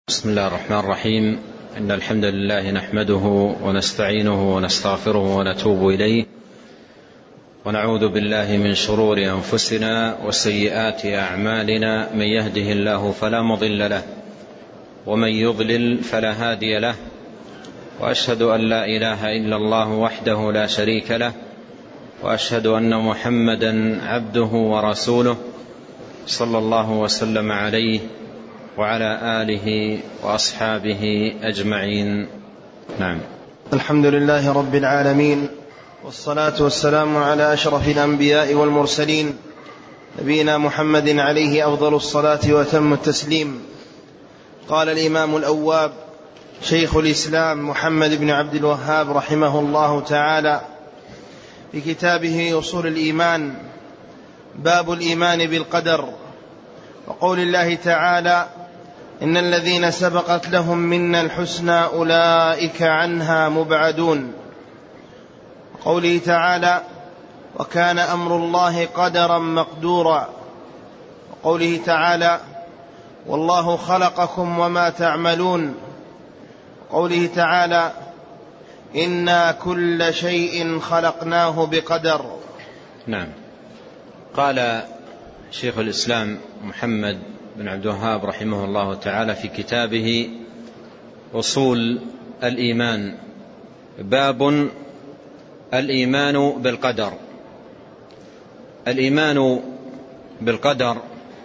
بسم الله الرحمن الرحيم. إن الحمد لله نحمده ونستعينه ونستغفره ونتوب إليه، ونعوذ بالله من شرور أنفسنا وسيئات أعمالنا. من يهده الله فلا مضل له، ومن يضلل فلا هادي له، وأشهد أن لا إله إلا الله وحده لا شريك له، وأشهد أن محمدا عبده ورسوله صلى الله وسلم عليه وعلى آله وأصحابه أجمعين. نعم. الحمد لله رب العالمين، والصلاة والسلام على أشرف الأنبياء والمرسلين، نبينا محمد عليه أفضل الصلاة وأتم التسليم. قال الإمام الأواب شيخ الإسلام محمد بن عبد الوهاب رحمه الله تعالى في كتابه أصول الإيمان: باب الإيمان بالقدر، وقول الله تعالى: إن الذين سبقت لهم منا الحسنى أولئك عنها مبعدون. وقوله تعالى: وكان أمر الله قدرا مقدورا. وقوله تعالى: والله خلقكم وما تعملون. وقوله تعالى: إنا كل شيء خلقناه بقدر. نعم. قال شيخ الإسلام محمد بن عبد الوهاب رحمه الله تعالى في كتابه أصول الإيمان: باب الإيمان بالقدر. الإيمان بالقدر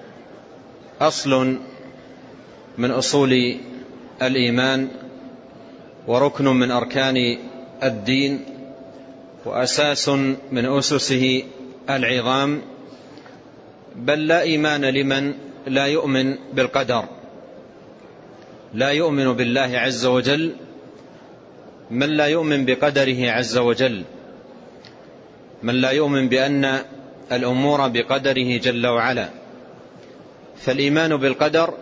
أصل من أصول الإيمان، وركن من أركان الدين، وأساس من أسسه العظام. بل لا إيمان لمن لا يؤمن بالقدر، لا يؤمن بالله عز وجل، من لا يؤمن بقدره عز وجل، من لا يؤمن بأن الأمور بقدره جل وعلا. فالإيمان بالقدر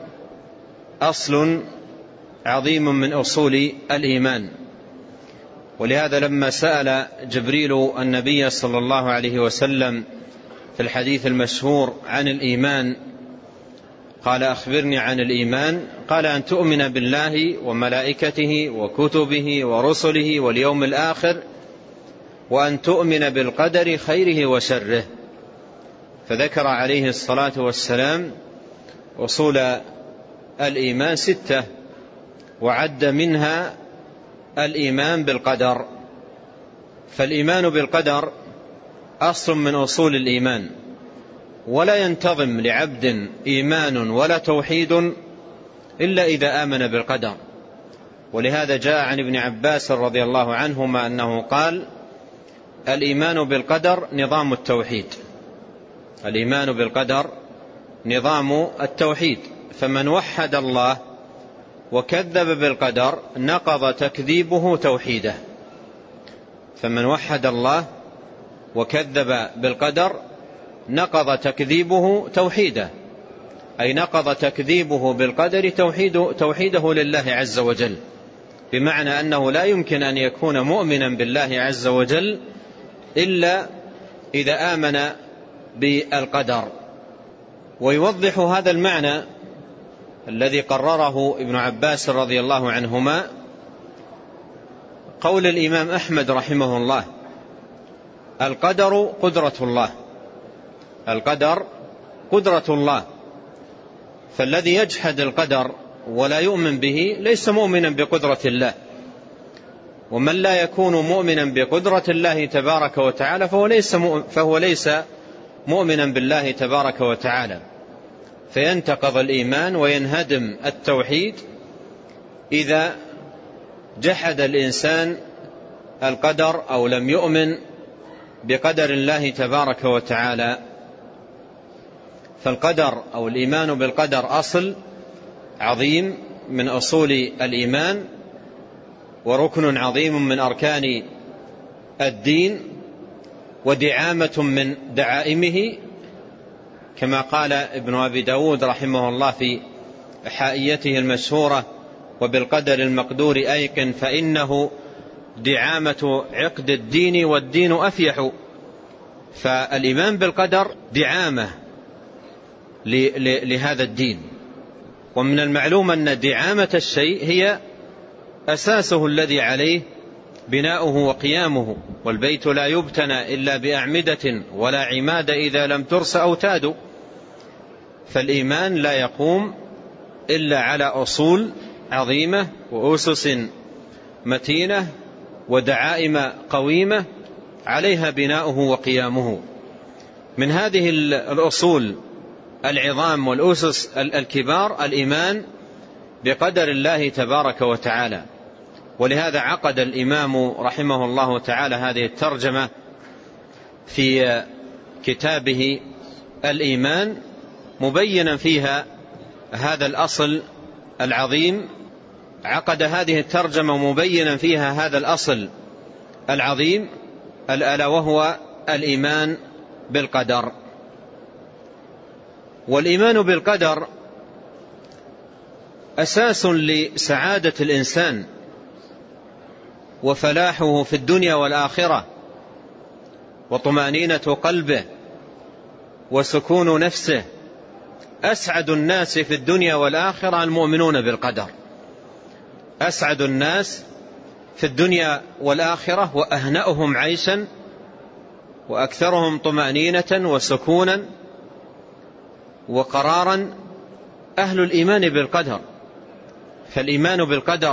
أصل عظيم من أصول الإيمان. ولهذا لما سأل جبريل النبي صلى الله عليه وسلم في الحديث المشهور عن الإيمان قال: أخبرني عن الإيمان. قال: أن تؤمن بالله وملائكته وكتبه ورسله واليوم الآخر، وأن تؤمن بالقدر خيره وشره. فذكر عليه الصلاة والسلام أصول الإيمان 6، وعد منها الإيمان بالقدر. فالإيمان بالقدر أصل من أصول الإيمان، ولا ينتظم لعبد إيمان ولا توحيد إلا إذا آمن بالقدر. ولهذا جاء عن ابن عباس رضي الله عنهما أنه قال: الإيمان بالقدر نظام التوحيد. الإيمان بالقدر نظام التوحيد، فمن وحد الله وكذب بالقدر نقض تكذيبه توحيده. فمن وحد الله وكذب بالقدر نقض تكذيبه توحيده، أي نقض تكذيبه بالقدر توحيده لله عز وجل، بمعنى أنه لا يمكن أن يكون مؤمنا بالله عز وجل إلا إذا آمن بالقدر. ويوضح هذا المعنى الذي قرره ابن عباس رضي الله عنهما قول الإمام أحمد رحمه الله: القدر قدرة الله. القدر قدرة الله. فالذي يجحد القدر ولا يؤمن به ليس مؤمنا بقدرة الله، ومن لا يكون مؤمنا بقدرة الله تبارك وتعالى فهو ليس مؤمنا بالله تبارك وتعالى. فينتقض الإيمان وينهدم التوحيد إذا جحد الإنسان القدر أو لم يؤمن بقدر الله تبارك وتعالى. فالقدر أو الإيمان بالقدر أصل عظيم من أصول الإيمان، وركن عظيم من أركان الدين، ودعامة من دعائمه، كما قال ابن أبي داود رحمه الله في حائيته المشهورة: وبالقدر المقدور أيقن فإنه دعامة عقد الدين والدين أفيح. فالإيمان بالقدر دعامة لهذا الدين، ومن المعلوم أن دعامة الشيء هي أساسه الذي عليه بناؤه وقيامه، والبيت لا يبتنى إلا بأعمدة ولا عماد إذا لم ترس أوتاد. فالإيمان لا يقوم إلا على أصول عظيمة وأسس متينة ودعائم قويمة عليها بناؤه وقيامه. من هذه الأصول العظام والأسس الكبار الإيمان بقدر الله تبارك وتعالى. ولهذا عقد الإمام رحمه الله تعالى هذه الترجمة في كتابه الإيمان، مبينا فيها هذا الأصل العظيم. عقد هذه الترجمة مبينا فيها هذا الأصل العظيم، ألا وهو الإيمان بالقدر. والإيمان بالقدر أساس لسعادة الإنسان وفلاحه في الدنيا والآخرة، وطمأنينة قلبه وسكون نفسه. أسعد الناس في الدنيا والآخرة المؤمنون بالقدر، أسعد الناس في الدنيا والآخرة وأهنأهم عيشا وأكثرهم طمأنينة وسكونا وقرارا أهل الإيمان بالقدر. فالإيمان بالقدر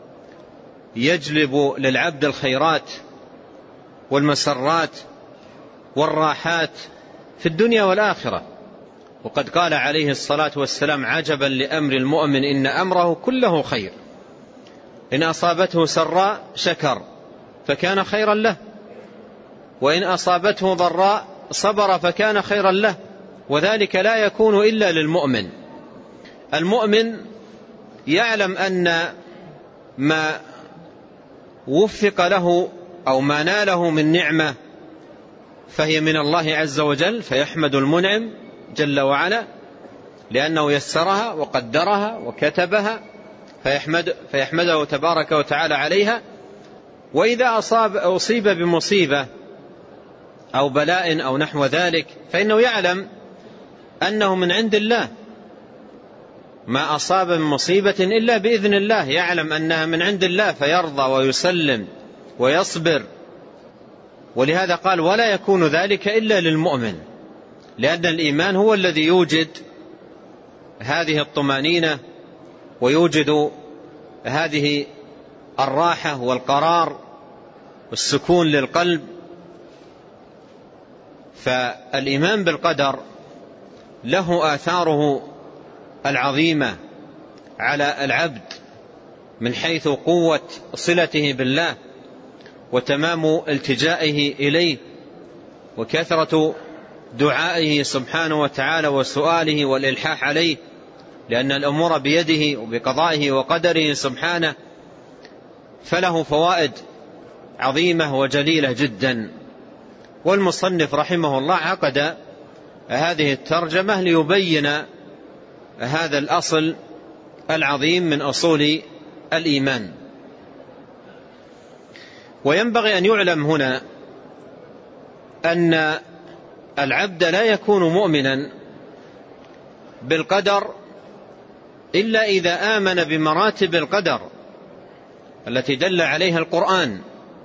يجلب للعبد الخيرات والمسرات والراحات في الدنيا والآخرة. وقد قال عليه الصلاة والسلام: عجبا لأمر المؤمن إن أمره كله خير، إن أصابته سراء شكر فكان خيرا له، وإن أصابته ضراء صبر فكان خيرا له، وذلك لا يكون إلا للمؤمن. المؤمن يعلم أن ما وفق له أو ما ناله من نعمة فهي من الله عز وجل، فيحمد المنعم جل وعلا لأنه يسرها وقدرها وكتبها، فيحمده تبارك وتعالى عليها. وإذا أصيب بمصيبة أو بلاء أو نحو ذلك فإنه يعلم أنه من عند الله، ما أصاب من مصيبة إلا بإذن الله، يعلم أنها من عند الله فيرضى ويسلم ويصبر. ولهذا قال: ولا يكون ذلك إلا للمؤمن، لأن الإيمان هو الذي يوجد هذه الطمأنينة ويوجد هذه الراحة والقرار والسكون للقلب. فالإيمان بالقدر له آثاره العظيمة على العبد من حيث قوة صلته بالله وتمام التجائه إليه وكثرة دعائه سبحانه وتعالى وسؤاله والإلحاح عليه، لأن الأمور بيده وبقضائه وقدره سبحانه، فله فوائد عظيمة وجليلة جدا. والمصنف رحمه الله عقد هذه الترجمة ليبين هذا الأصل العظيم من أصول الإيمان. وينبغي أن يعلم هنا أن العبد لا يكون مؤمنا بالقدر إلا إذا آمن بمراتب القدر التي دل عليها القرآن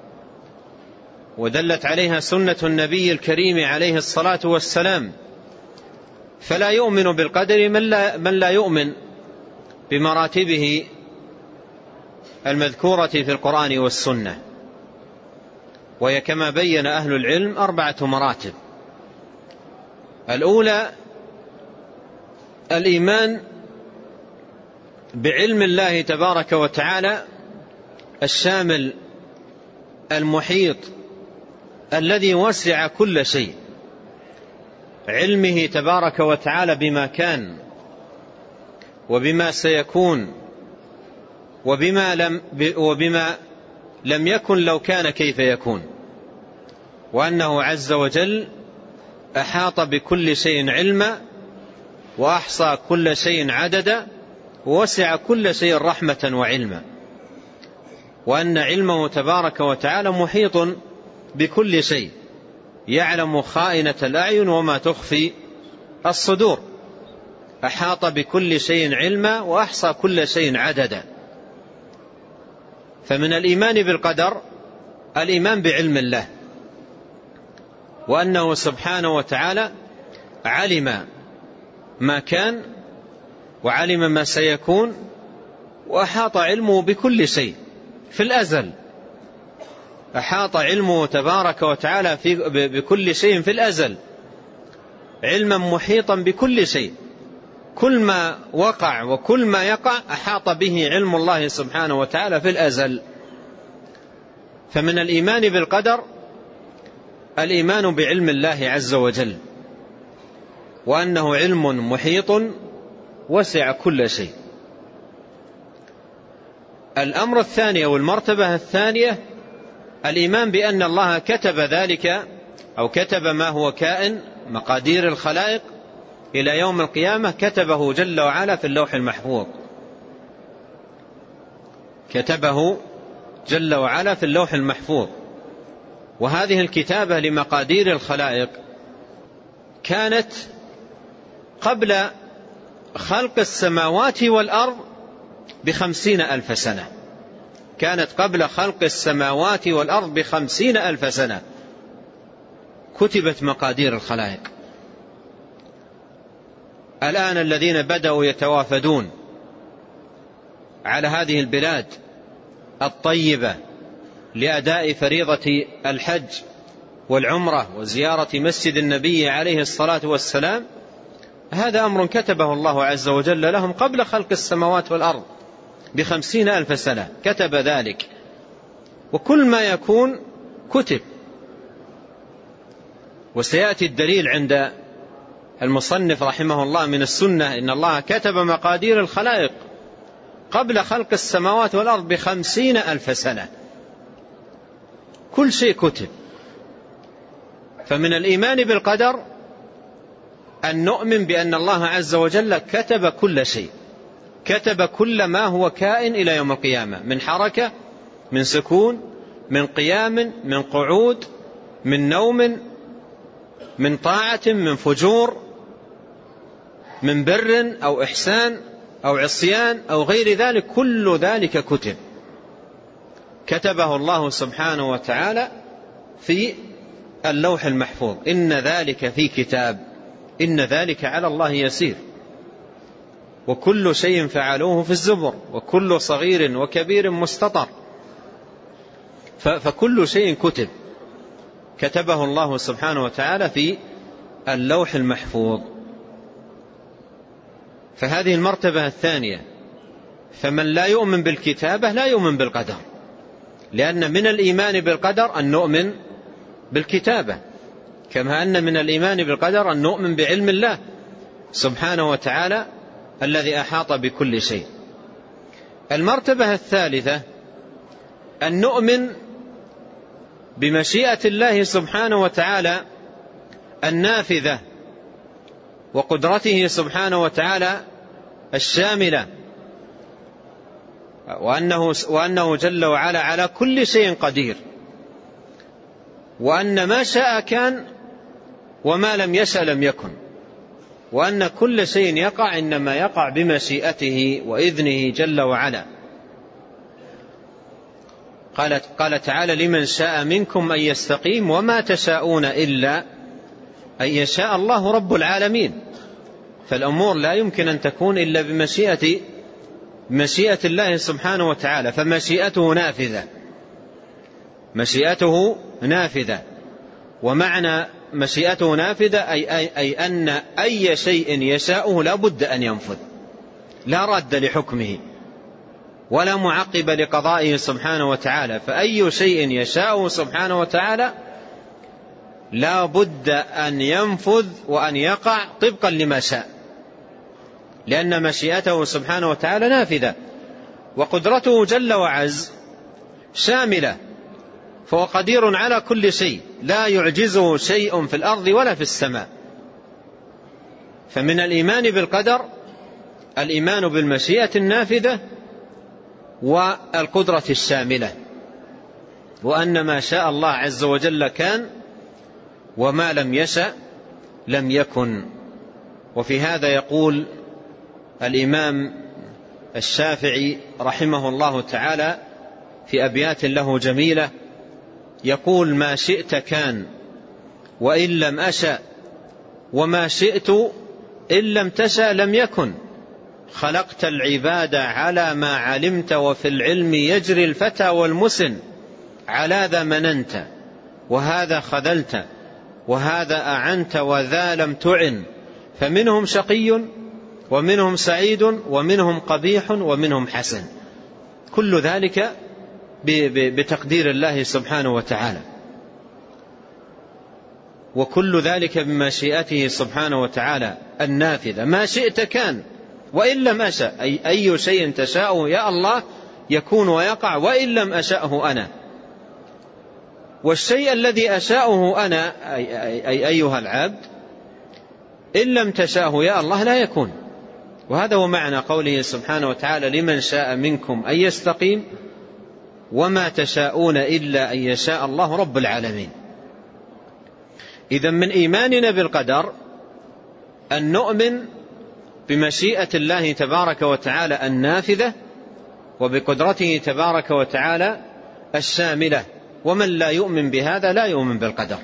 ودلت عليها سنة النبي الكريم عليه الصلاة والسلام. فلا يؤمن بالقدر من لا يؤمن بمراتبه المذكورة في القرآن والسنة، وهي كما بين أهل العلم 4 مراتب. الأولى الإيمان بعلم الله تبارك وتعالى الشامل المحيط الذي وسع كل شيء، علمه تبارك وتعالى بما كان وبما سيكون وبما لم يكن لو كان كيف يكون، وأنه عز وجل أحاط بكل شيء علما وأحصى كل شيء عددا ووسع كل شيء رحمة وعلما، وأن علمه تبارك وتعالى محيط بكل شيء، يعلم خائنة الأعين وما تخفي الصدور. أحاط بكل شيء علما وأحصى كل شيء عددا. فمن الإيمان بالقدر الإيمان بعلم الله، وأنه سبحانه وتعالى علم ما كان وعلم ما سيكون، وأحاط علمه بكل شيء في الأزل. أحاط علمه تبارك وتعالى بكل شيء في الأزل علما محيطا بكل شيء. كل ما وقع وكل ما يقع أحاط به علم الله سبحانه وتعالى في الأزل. فمن الإيمان بالقدر الإيمان بعلم الله عز وجل، وأنه علم محيط وسع كل شيء. الأمر الثاني والمرتبة الثانية الإيمان بأن الله كتب ذلك أو كتب ما هو كائن، مقادير الخلائق إلى يوم القيامة، كتبه جل وعلا في اللوح المحفوظ. كتبه جل وعلا في اللوح المحفوظ. وهذه الكتابة لمقادير الخلائق كانت قبل خلق السماوات والأرض ب50,000 سنة. كانت قبل خلق السماوات والأرض ب50,000 سنة كتبت مقادير الخلائق. الآن الذين بدأوا يتوافدون على هذه البلاد الطيبة لأداء فريضة الحج والعمرة وزيارة مسجد النبي عليه الصلاة والسلام، هذا أمر كتبه الله عز وجل لهم قبل خلق السماوات والأرض ب50,000 سنة، كتب ذلك. وكل ما يكون كتب. وسيأتي الدليل عند المصنف رحمه الله من السنة إن الله كتب مقادير الخلائق قبل خلق السماوات والأرض ب50,000 سنة، كل شيء كتب. فمن الإيمان بالقدر أن نؤمن بأن الله عز وجل كتب كل شيء، كتب كل ما هو كائن إلى يوم القيامة، من حركة، من سكون، من قيام، من قعود، من نوم، من طاعة، من فجور، من بر أو إحسان أو عصيان أو غير ذلك، كل ذلك كتب، كتبه الله سبحانه وتعالى في اللوح المحفوظ. إن ذلك في كتاب إن ذلك على الله يسير. وكل شيء فعلوه في الزبر وكل صغير وكبير مستطر. فكل شيء كتب، كتبه الله سبحانه وتعالى في اللوح المحفوظ. فهذه المرتبة الثانية. فمن لا يؤمن بالكتابة لا يؤمن بالقدر، لأن من الإيمان بالقدر أن نؤمن بالكتابة، كما أن من الإيمان بالقدر أن نؤمن بعلم الله سبحانه وتعالى الذي أحاط بكل شيء. المرتبة الثالثة أن نؤمن بمشيئة الله سبحانه وتعالى النافذة، وقدرته سبحانه وتعالى الشاملة، وأنه جل وعلا على كل شيء قدير، وأن ما شاء كان وما لم يشأ لم يكن، وأن كل شيء يقع إنما يقع بمشيئته وإذنه جل وعلا. قال تعالى: لمن شاء منكم أن يستقيم وما تشاءون إلا أن يشاء الله رب العالمين. فالأمور لا يمكن أن تكون إلا بمشيئة الله سبحانه وتعالى. فمشيئته نافذة، مشيئته نافذة. ومعنى مشيئته نافذة أي أن أي شيء يشاءه لا بد أن ينفذ، لا رد لحكمه ولا معقب لقضائه سبحانه وتعالى. فأي شيء يشاءه سبحانه وتعالى لا بد أن ينفذ وأن يقع طبقا لما شاء، لأن مشيئته سبحانه وتعالى نافذة. وقدرته جل وعز شاملة، فهو قدير على كل شيء، لا يعجزه شيء في الأرض ولا في السماء. فمن الإيمان بالقدر الإيمان بالمشيئة النافذة والقدرة الشاملة، وأن ما شاء الله عز وجل كان وما لم يشأ لم يكن. وفي هذا يقول الإمام الشافعي رحمه الله تعالى في أبيات له جميلة يقول: ما شئت كان وإن لم أشأ، وما شئت إن لم تشأ لم يكن، خلقت العباد على ما علمت، وفي العلم يجري الفتى والمسن، على ذا مننت وهذا خذلت، وهذا أعنت وذا لم تعن، فمنهم شقي ومنهم سعيد ومنهم قبيح ومنهم حسن. كل ذلك بتقدير الله سبحانه وتعالى، وكل ذلك بمشيئته سبحانه وتعالى النافذة. ما شئت كان وإن لم أشأ، أي شيء تشاءه يا الله يكون ويقع وإن لم أشأه أنا. والشيء الذي أشاءه أنا أي أيها العبد إن لم تشاءه يا الله لا يكون. وهذا هو معنى قوله سبحانه وتعالى: لمن شاء منكم أن يستقيم وما تشاءون إلا أن يشاء الله رب العالمين. إذن من إيماننا بالقدر أن نؤمن بمشيئة الله تبارك وتعالى النافذة، وبقدرته تبارك وتعالى الشاملة. ومن لا يؤمن بهذا لا يؤمن بالقدر.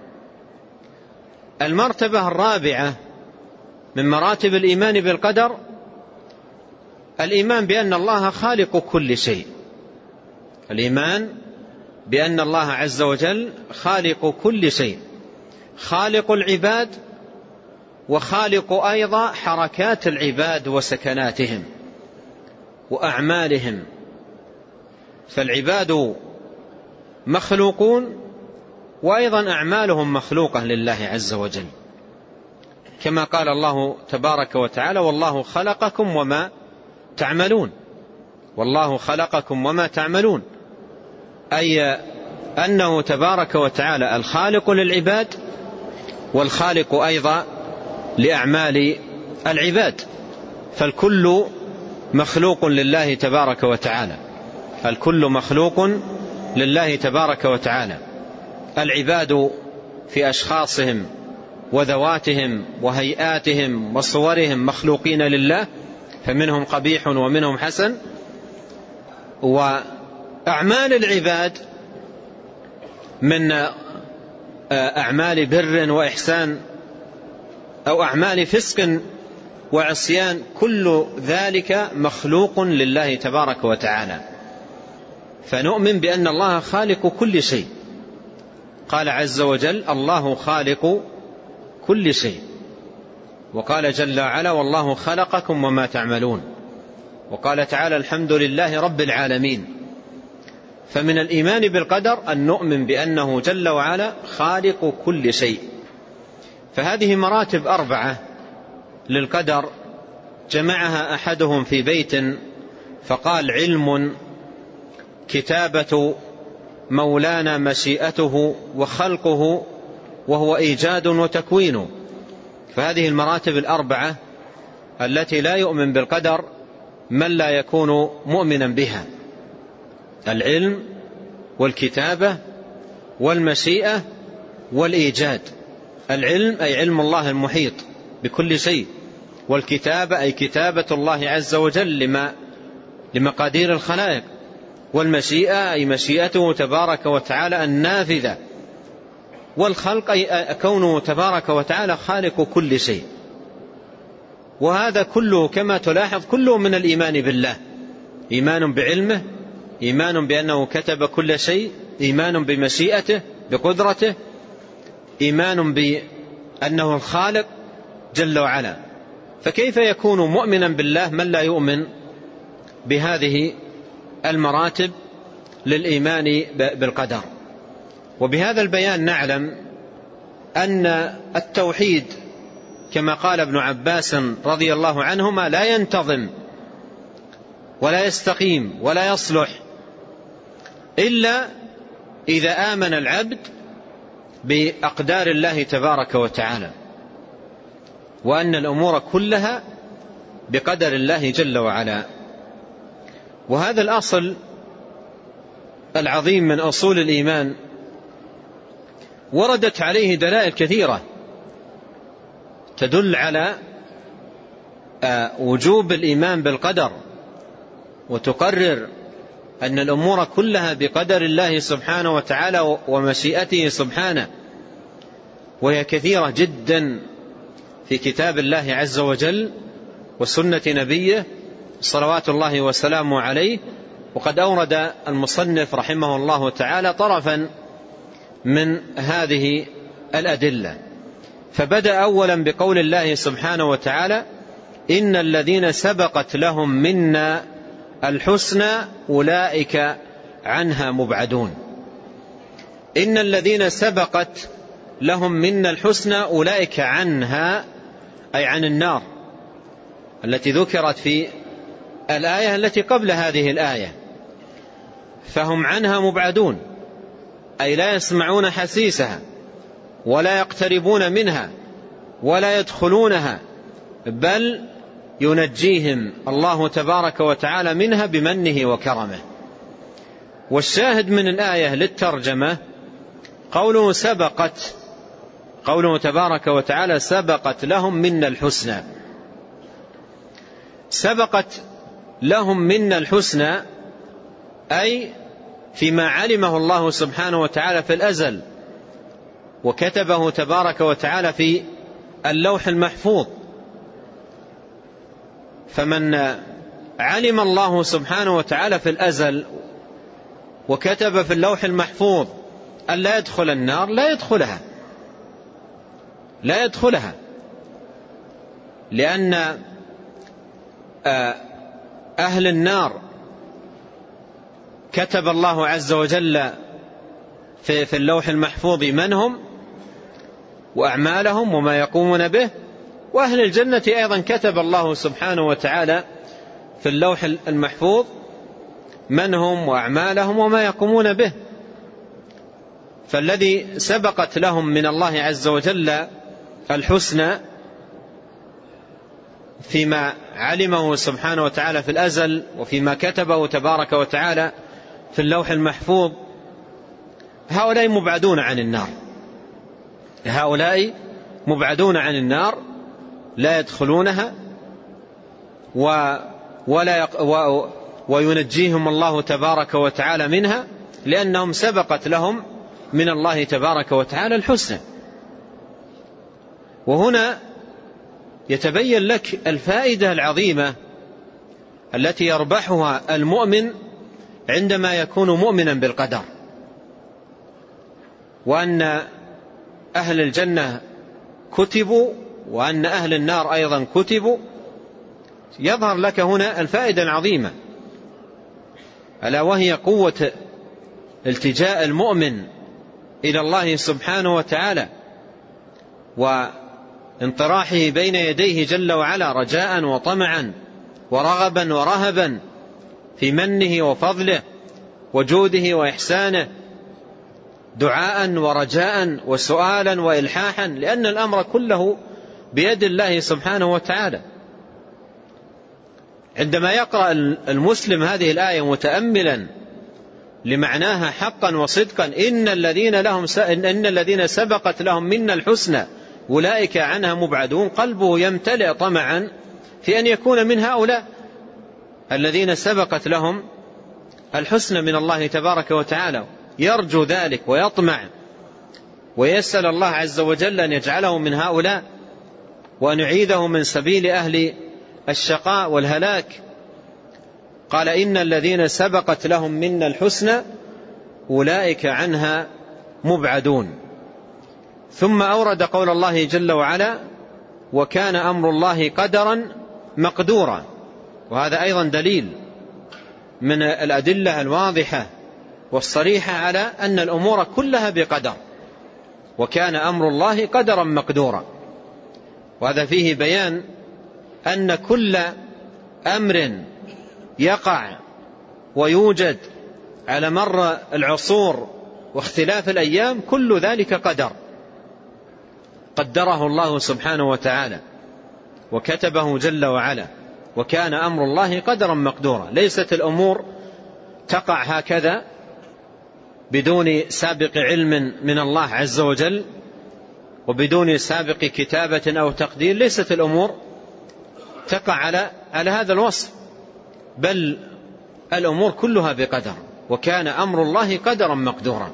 المرتبة الرابعة من مراتب الإيمان بالقدر الإيمان بأن الله خالق كل شيء. الإيمان بأن الله عز وجل خالق كل شيء، خالق العباد وخالق أيضا حركات العباد وسكناتهم وأعمالهم. فالعباد مخلوقون وأيضا أعمالهم مخلوقة لله عز وجل، كما قال الله تبارك وتعالى: والله خلقكم وما تعملون. والله خلقكم وما تعملون، أي أنه تبارك وتعالى الخالق للعباد والخالق أيضا لأعمال العباد. فالكل مخلوق لله تبارك وتعالى، الكل مخلوق لله تبارك وتعالى. العباد في أشخاصهم وذواتهم وهيئاتهم وصورهم مخلوقين لله، فمنهم قبيح ومنهم حسن. وأعمال العباد من أعمال بر وإحسان أو أعمال فسق وعصيان، كل ذلك مخلوق لله تبارك وتعالى. فنؤمن بأن الله خالق كل شيء. قال عز وجل: الله خالق كل شيء. وقال جل وعلا: والله خلقكم وما تعملون. وقال تعالى: الحمد لله رب العالمين. فمن الإيمان بالقدر أن نؤمن بأنه جل وعلا خالق كل شيء. فهذه مراتب 4 للقدر جمعها أحدهم في بيت فقال: علم، كتابة مولانا مشيئته، وخلقه وهو إيجاد وتكوين. فهذه المراتب 4 التي لا يؤمن بالقدر من لا يكون مؤمنا بها: العلم والكتابة والمشيئة والإيجاد. العلم أي علم الله المحيط بكل شيء، والكتابة أي كتابة الله عز وجل لمقادير الخلائق، والمشيئة أي مشيئته تبارك وتعالى النافذة، والخلق أي كونه تبارك وتعالى خالق كل شيء. وهذا كله كما تلاحظ كله من الإيمان بالله: إيمان بعلمه، إيمان بأنه كتب كل شيء، إيمان بمشيئته بقدرته، إيمان بأنه الخالق جل وعلا. فكيف يكون مؤمنا بالله من لا يؤمن بهذه المراتب للإيمان بالقدر؟ وبهذا البيان نعلم أن التوحيد كما قال ابن عباس رضي الله عنهما لا ينتظم ولا يستقيم ولا يصلح إلا إذا آمن العبد بأقدار الله تبارك وتعالى، وأن الأمور كلها بقدر الله جل وعلا. وهذا الأصل العظيم من أصول الإيمان وردت عليه دلائل كثيرة تدل على وجوب الإيمان بالقدر وتقرر أن الأمور كلها بقدر الله سبحانه وتعالى ومشيئته سبحانه، وهي كثيرة جدا في كتاب الله عز وجل وسنة نبيه صلوات الله وسلامه عليه. وقد أورد المصنف رحمه الله تعالى طرفا من هذه الأدلة، فبدأ أولا بقول الله سبحانه وتعالى: إن الذين سبقت لهم منا الحسنى أولئك عنها مبعدون. إن الذين سبقت لهم منا الحسنى أولئك عنها، أي عن النار التي ذكرت في الآية التي قبل هذه الآية، فهم عنها مبعدون، أي لا يسمعون حسيسها ولا يقتربون منها ولا يدخلونها، بل ينجيهم الله تبارك وتعالى منها بمنه وكرمه. والشاهد من الآية للترجمة قوله سبقت، قوله تبارك وتعالى: سبقت لهم منا الحسنى. سبقت لهم منا الحسنى أي فيما علمه الله سبحانه وتعالى في الأزل وكتبه تبارك وتعالى في اللوح المحفوظ. فمن علم الله سبحانه وتعالى في الأزل وكتب في اللوح المحفوظ أن لا يدخل النار لا يدخلها، لأن أهل النار كتب الله عز وجل في اللوح المحفوظ من هم وأعمالهم وما يقومون به، وأهل الجنة أيضا كتب الله سبحانه وتعالى في اللوح المحفوظ من هم وأعمالهم وما يقومون به. فالذي سبقت لهم من الله عز وجل الحسنى فيما علمه سبحانه وتعالى في الأزل وفيما كتبه تبارك وتعالى في اللوح المحفوظ، هؤلاء مبعدون عن النار، هؤلاء مبعدون عن النار لا يدخلونها وينجيهم الله تبارك وتعالى منها، لأنهم سبقت لهم من الله تبارك وتعالى الحسنى. وهنا يتبين لك الفائدة العظيمة التي يربحها المؤمن عندما يكون مؤمنا بالقدر، وأن أهل الجنة كتبوا وأن أهل النار أيضا كتبوا. يظهر لك هنا الفائدة العظيمة، ألا وهي قوة التجاء المؤمن إلى الله سبحانه وتعالى وانطراحه بين يديه جل وعلا رجاء وطمعا ورغبا ورهبا في منه وفضله وجوده وإحسانه، دعاء ورجاء وسؤالا وإلحاحا، لأن الأمر كله بيد الله سبحانه وتعالى. عندما يقرأ المسلم هذه الآية متأملا لمعناها حقا وصدقا: إن الذين سبقت لهم منا الحسنى أولئك عنها مبعدون، قلبه يمتلئ طمعا في أن يكون من هؤلاء الذين سبقت لهم الحسنى من الله تبارك وتعالى، يرجو ذلك ويطمع ويسأل الله عز وجل أن يجعله من هؤلاء وأن يعيذه من سبيل أهل الشقاء والهلاك. قال: إن الذين سبقت لهم منا الحسنى أولئك عنها مبعدون. ثم أورد قول الله جل وعلا: وكان أمر الله قدرا مقدورا. وهذا أيضا دليل من الأدلة الواضحة والصريحة على أن الأمور كلها بقدر، وكان أمر الله قدرا مقدورا. وهذا فيه بيان أن كل أمر يقع ويوجد على مر العصور واختلاف الأيام كل ذلك قدر قدره الله سبحانه وتعالى وكتبه جل وعلا، وكان أمر الله قدرا مقدورا. ليست الأمور تقع هكذا بدون سابق علم من الله عز وجل وبدون سابق كتابة أو تقدير. ليست الأمور تقع على هذا الوصف، بل الأمور كلها بقدر، وكان أمر الله قدرا مقدورا.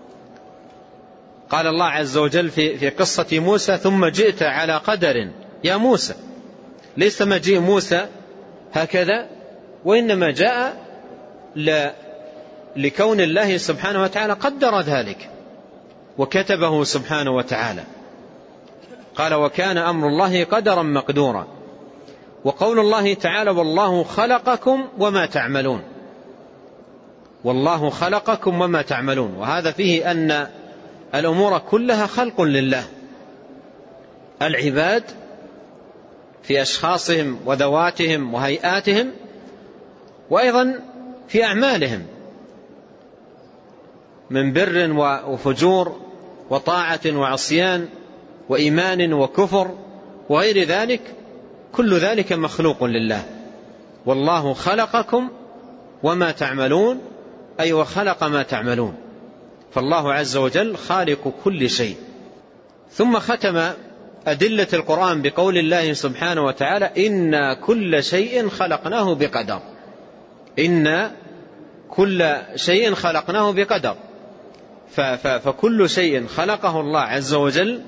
قال الله عز وجل في قصة موسى: ثم جئت على قدر يا موسى. ليس مجيء موسى هكذا، وإنما جاء لكون الله سبحانه وتعالى قدر ذلك وكتبه سبحانه وتعالى. قال: وكان أمر الله قدرا مقدورا. وقول الله تعالى: والله خلقكم وما تعملون. والله خلقكم وما تعملون، وهذا فيه أن الأمور كلها خلق لله. العباد في أشخاصهم وذواتهم وهيئاتهم، وأيضا في أعمالهم من بر وفجور وطاعة وعصيان وإيمان وكفر وغير ذلك، كل ذلك مخلوق لله. والله خلقكم وما تعملون، أي وخلق ما تعملون، فالله عز وجل خالق كل شيء. ثم ختم أدلة القرآن بقول الله سبحانه وتعالى: إنا كل شيء خلقناه بقدر. إنا كل شيء خلقناه بقدر، فكل شيء خلقه الله عز وجل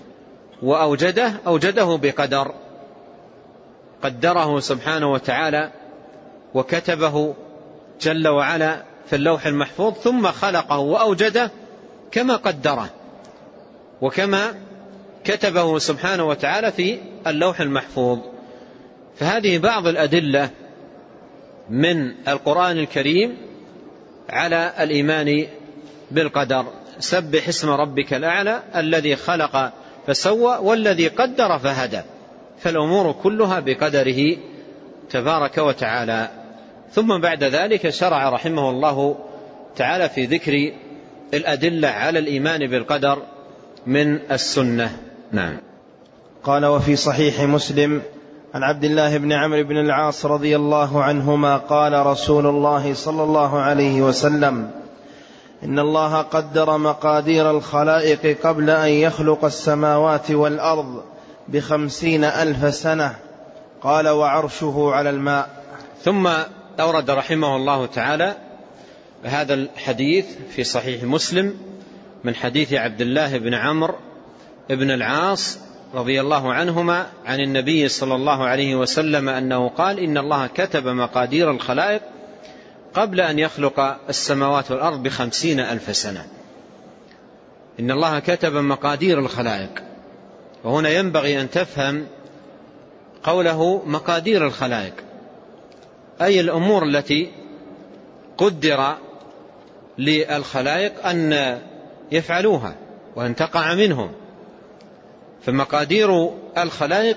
وأوجده بقدر، قدره سبحانه وتعالى وكتبه جل وعلا في اللوح المحفوظ، ثم خلقه وأوجده كما قدره وكما كتبه سبحانه وتعالى في اللوح المحفوظ. فهذه بعض الأدلة من القرآن الكريم على الإيمان بالقدر. سبح اسم ربك الأعلى الذي خلق فسوى والذي قدر فهدى، فالأمور كلها بقدره تبارك وتعالى. ثم بعد ذلك شرع رحمه الله تعالى في ذكر الأدلة على الإيمان بالقدر من السنة. نعم. قال: وفي صحيح مسلم عن عبد الله بن عمرو بن العاص رضي الله عنهما قال رسول الله صلى الله عليه وسلم: إن الله قدر مقادير الخلائق قبل أن يخلق السماوات والأرض 50,000 سنة. قال: وعرشه على الماء. ثم أورد رحمه الله تعالى هذا الحديث في صحيح مسلم من حديث عبد الله بن عمرو بن العاص رضي الله عنهما عن النبي صلى الله عليه وسلم أنه قال: إن الله كتب مقادير الخلائق قبل أن يخلق السماوات والأرض 50,000 سنة. إن الله كتب مقادير الخلائق، وهنا ينبغي أن تفهم قوله مقادير الخلائق، أي الأمور التي قدر للخلائق أن يفعلوها وأن تقع منهم. فمقادير الخلائق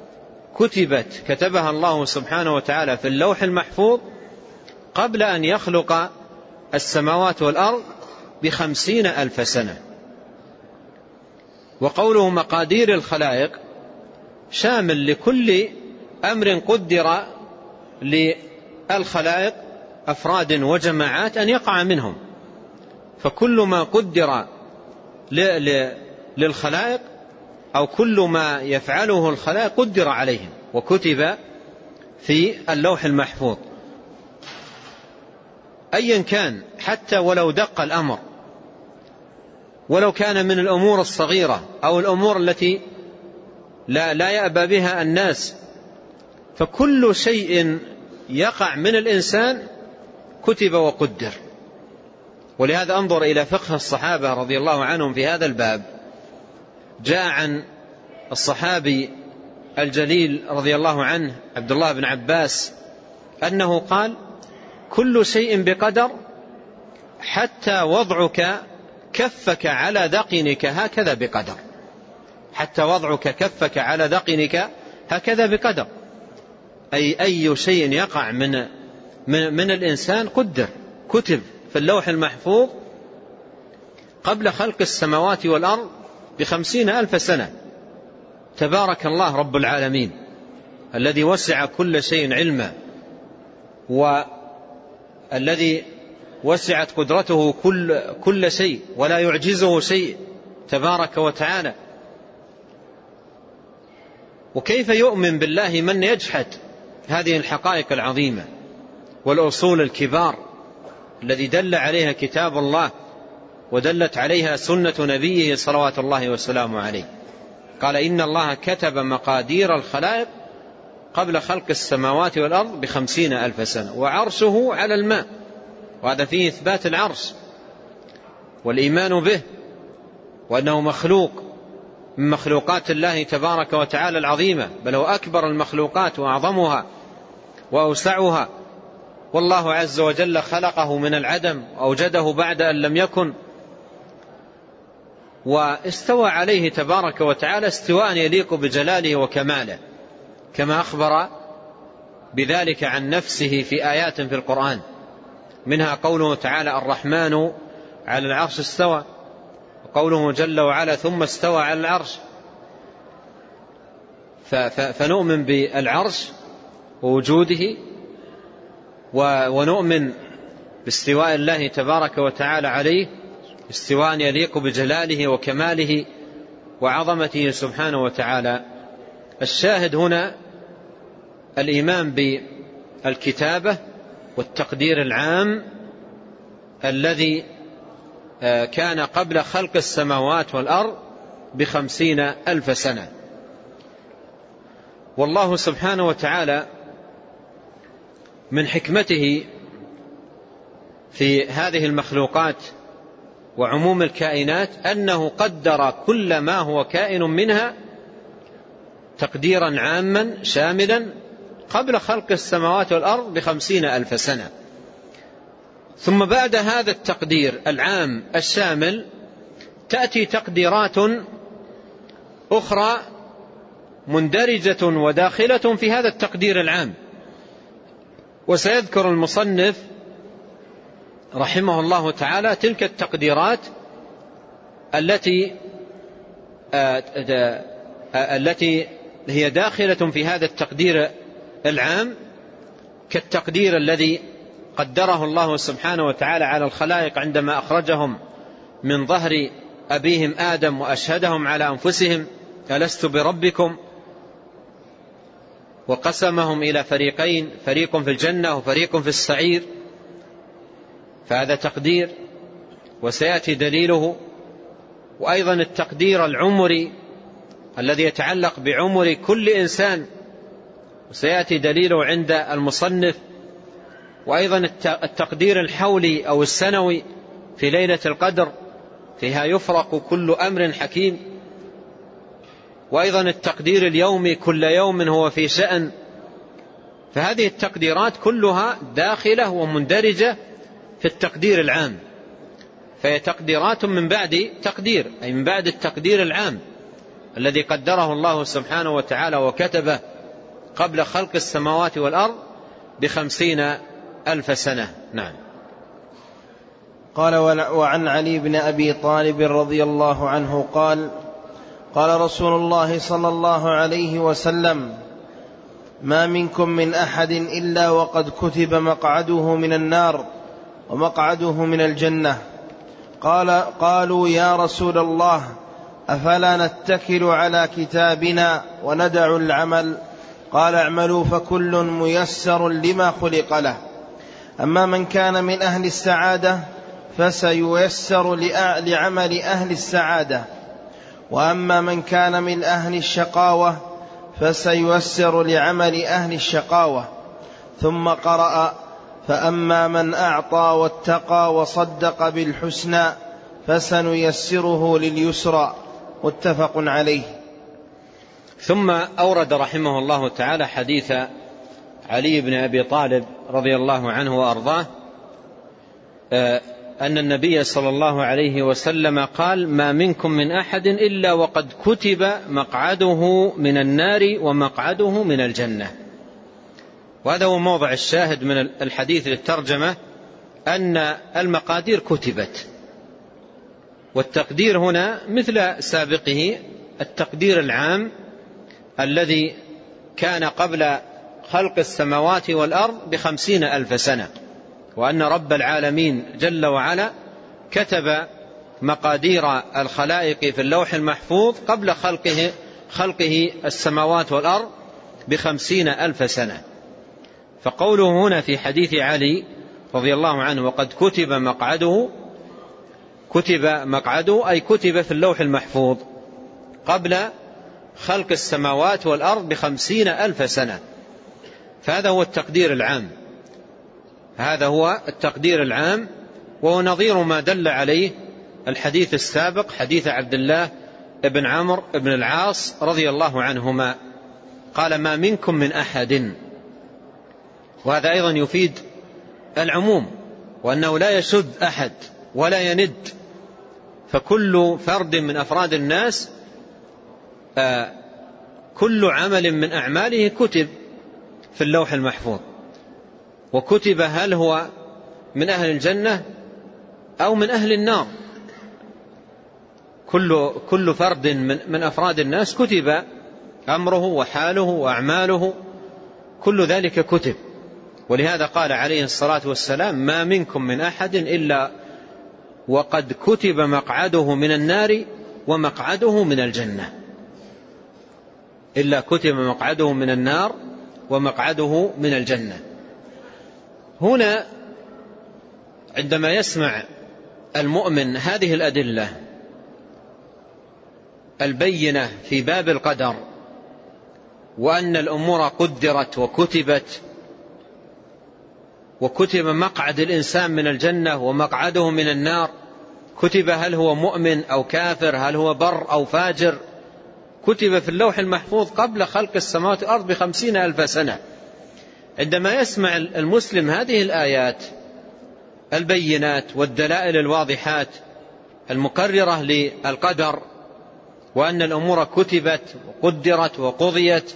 كتبها الله سبحانه وتعالى في اللوح المحفوظ قبل أن يخلق السماوات والأرض 50,000 سنة. وقوله مقادير الخلائق شامل لكل أمر قدر للخلائق أفراد وجماعات أن يقع منهم، فكل ما قدر للخلائق أو كل ما يفعله الخلائق قدر عليهم وكتب في اللوح المحفوظ أيا كان، حتى ولو دق الأمر، ولو كان من الأمور الصغيرة أو الأمور التي لا يأبى بها الناس، فكل شيء يقع من الإنسان كتب وقدر. ولهذا انظر إلى فقه الصحابة رضي الله عنهم في هذا الباب. جاء عن الصحابي الجليل رضي الله عنه عبد الله بن عباس أنه قال: كل شيء بقدر حتى وضعك كفك على ذقنك هكذا بقدر. حتى وضعك كفك على ذقنك هكذا بقدر، أي شيء يقع من الإنسان كتب في اللوح المحفوظ قبل خلق السماوات والأرض 50,000 سنة. تبارك الله رب العالمين الذي وسع كل شيء علما، والذي وسعت قدرته كل شيء ولا يعجزه شيء تبارك وتعالى. وكيف يؤمن بالله من يجحد هذه الحقائق العظيمة والأصول الكبار الذي دل عليها كتاب الله ودلت عليها سنة نبيه صلوات الله وسلامه عليه. قال إن الله كتب مقادير الخلائق قبل خلق السماوات والأرض 50,000 سنة وعرشه على الماء، وهذا فيه إثبات العرش والإيمان به وأنه مخلوق من مخلوقات الله تبارك وتعالى العظيمة، بل هو أكبر المخلوقات وأعظمها وأوسعها، والله عز وجل خلقه من العدم وأوجده بعد أن لم يكن، واستوى عليه تبارك وتعالى استواء يليق بجلاله وكماله، كما أخبر بذلك عن نفسه في آيات في القرآن، منها قوله تعالى الرحمن على العرش استوى، وقوله جل وعلا ثم استوى على العرش. فنؤمن بالعرش ووجوده، ونؤمن باستواء الله تبارك وتعالى عليه استواء يليق بجلاله وكماله وعظمته سبحانه وتعالى. الشاهد هنا الإيمان بالكتابة والتقدير العام الذي كان قبل خلق السماوات والأرض 50,000 سنة. والله سبحانه وتعالى من حكمته في هذه المخلوقات وعموم الكائنات أنه قدر كل ما هو كائن منها تقديرا عاما شاملا قبل خلق السماوات والأرض 50,000 سنة. ثم بعد هذا التقدير العام الشامل تأتي تقديرات أخرى مندرجة وداخلة في هذا التقدير العام، وسيذكر المصنف رحمه الله تعالى تلك التقديرات التي هي داخلة في هذا التقدير العام، كالتقدير الذي قدره الله سبحانه وتعالى على الخلائق عندما أخرجهم من ظهر أبيهم آدم وأشهدهم على أنفسهم ألست بربكم، وقسمهم إلى فريقين، فريق في الجنة وفريق في السعير، فهذا تقدير وسيأتي دليله. وأيضا التقدير العمري الذي يتعلق بعمر كل إنسان وسيأتي دليله عند المصنف. وأيضا التقدير الحولي أو السنوي في ليلة القدر، فيها يفرق كل أمر حكيم. وأيضا التقدير اليومي، كل يوم هو في شأن. فهذه التقديرات كلها داخلة ومندرجة في التقدير العام، فهي تقديرات من بعد تقدير، أي من بعد التقدير العام الذي قدره الله سبحانه وتعالى وكتبه قبل خلق السماوات والأرض 50,000 سنة. نعم. قال وعن علي بن أبي طالب رضي الله عنه قال قال رسول الله صلى الله عليه وسلم ما منكم من أحد إلا وقد كتب مقعده من النار ومقعده من الجنة. قالوا يا رسول الله أفلا نتكل على كتابنا وندع العمل؟ قال اعملوا فكل ميسر لما خلق له، أما من كان من أهل السعادة فسييسر لعمل أهل السعادة، وأما من كان من أهل الشقاوة فسييسر لعمل أهل الشقاوة. ثم قرأ فأما من أعطى واتقى وصدق بالحسنى فسنيسره لليسرى، متفق عليه. ثم أورد رحمه الله تعالى حديث علي بن أبي طالب رضي الله عنه وأرضاه أن النبي صلى الله عليه وسلم قال ما منكم من أحد إلا وقد كتب مقعده من النار ومقعده من الجنة. وهذا هو موضع الشاهد من الحديث للترجمة، أن المقادير كتبت، والتقدير هنا مثل سابقه التقدير العام الذي كان قبل خلق السماوات والأرض 50,000 سنة، وأن رب العالمين جل وعلا كتب مقادير الخلائق في اللوح المحفوظ قبل خلقه السماوات والأرض ب50,000 سنة. فقوله هنا في حديث علي رضي الله عنه وقد كتب مقعده أي كتب في اللوح المحفوظ قبل خلق السماوات والأرض ب50,000 سنة. فهذا هو التقدير العام، هذا هو التقدير العام، وهو نظير ما دل عليه الحديث السابق، حديث عبد الله بن عمرو بن العاص رضي الله عنهما قال: ما منكم من أحد. وهذا أيضا يفيد العموم، وأنه لا يشذ أحد ولا يند، فكل فرد من أفراد الناس كل عمل من أعماله كتب في اللوح المحفوظ، وكتب هل هو من أهل الجنة أو من أهل النار. كل فرد من أفراد الناس كتب أمره وحاله وأعماله، كل ذلك كتب. ولهذا قال عليه الصلاة والسلام: ما منكم من أحد إلا وقد كتب مقعده من النار ومقعده من الجنة، إلا كتب مقعده من النار ومقعده من الجنة. هنا عندما يسمع المؤمن هذه الأدلة البينة في باب القدر، وأن الأمور قدرت وكتبت، وكتب مقعد الإنسان من الجنة ومقعده من النار، كتب هل هو مؤمن أو كافر، هل هو بر أو فاجر، كتب في اللوح المحفوظ قبل خلق السماوات والأرض ب50,000 سنة. عندما يسمع المسلم هذه الآيات البينات والدلائل الواضحات المقررة للقدر، وأن الأمور كتبت وقدرت وقضيت،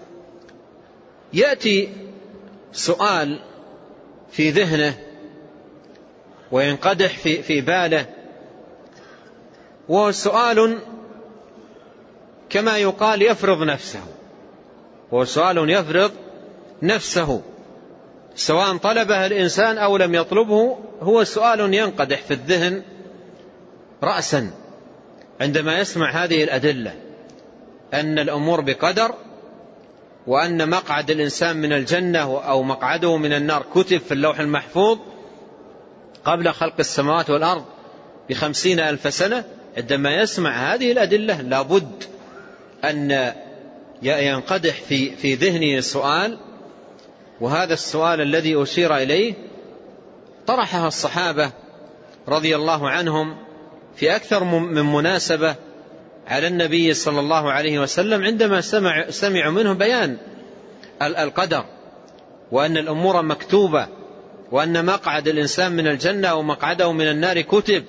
يأتي سؤال في ذهنه وينقدح في باله، وهو سؤال كما يقال يفرض نفسه، هو سؤال يفرض نفسه سواء طلبه الإنسان أو لم يطلبه، هو سؤال ينقدح في الذهن رأسا عندما يسمع هذه الأدلة، أن الأمور بقدر، وأن مقعد الإنسان من الجنة أو مقعده من النار كتب في اللوح المحفوظ قبل خلق السماوات والأرض ب50,000 سنة. عندما يسمع هذه الأدلة لابد أن ينقدح في ذهنه سؤال، وهذا السؤال الذي أشير إليه طرحها الصحابة رضي الله عنهم في أكثر من مناسبة على النبي صلى الله عليه وسلم عندما سمعوا منه بيان القدر، وأن الأمور مكتوبة، وأن مقعد الإنسان من الجنة ومقعده من النار كتب.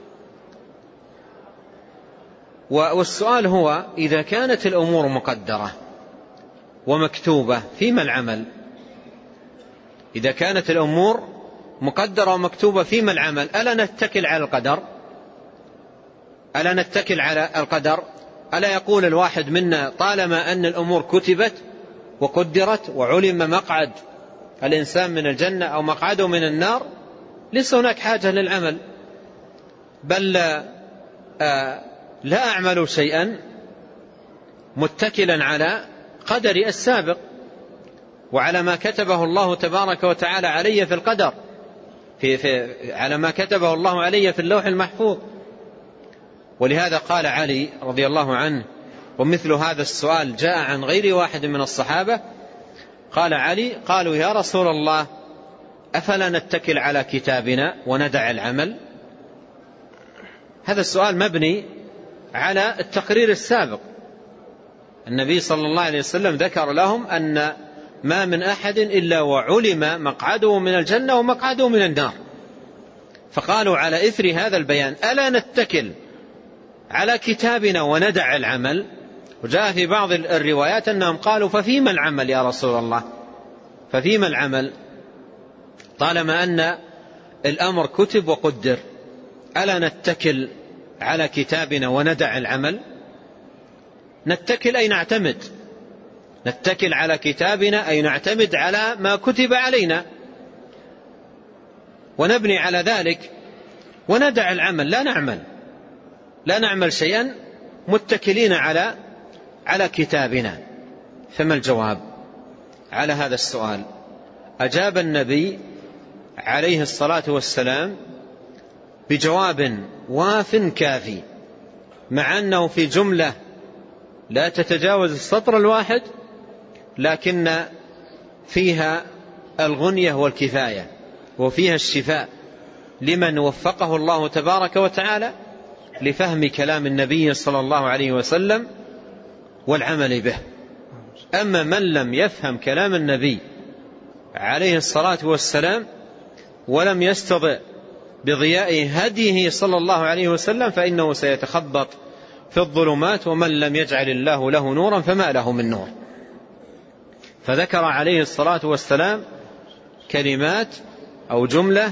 والسؤال هو: إذا كانت الأمور مقدرة ومكتوبة فيما العمل؟ إذا كانت الأمور مقدرة ومكتوبة فيما العمل؟ ألا نتكل على القدر؟ ألا نتكل على القدر؟ ألا يقول الواحد منا طالما أن الأمور كتبت وقدرت وعلم مقعد الإنسان من الجنة أو مقعده من النار، ليس هناك حاجة للعمل، بل لا أعمل شيئا متكلا على قدري السابق وعلى ما كتبه الله تبارك وتعالى علي في القدر، على ما كتبه الله علي في اللوح المحفوظ. ولهذا قال علي رضي الله عنه، ومثل هذا السؤال جاء عن غير واحد من الصحابة، قال علي: قالوا يا رسول الله أفلا نتكل على كتابنا وندع العمل؟ هذا السؤال مبني على التقرير السابق. النبي صلى الله عليه وسلم ذكر لهم أن ما من أحد إلا وعلم مقعده من الجنة ومقعده من النار، فقالوا على إثر هذا البيان ألا نتكل على كتابنا وندع العمل؟ وجاء في بعض الروايات أنهم قالوا: ففيما العمل يا رسول الله؟ ففيما العمل طالما أن الأمر كتب وقدر؟ ألا نتكل على كتابنا وندع العمل؟ نتكل أي نعتمد، نتكل على كتابنا أي نعتمد على ما كتب علينا ونبني على ذلك، وندع العمل، لا نعمل شيئا متكلين على كتابنا. فما الجواب على هذا السؤال؟ أجاب النبي عليه الصلاة والسلام بجواب واف كافي، مع أنه في جملة لا تتجاوز السطر الواحد، لكن فيها الغنية والكفاية، وفيها الشفاء لمن وفقه الله تبارك وتعالى لفهم كلام النبي صلى الله عليه وسلم والعمل به. أما من لم يفهم كلام النبي عليه الصلاة والسلام ولم يستضئ بضياء هديه صلى الله عليه وسلم فإنه سيتخبط في الظلمات، ومن لم يجعل الله له نورا فما له من نور. فذكر عليه الصلاة والسلام كلمات أو جملة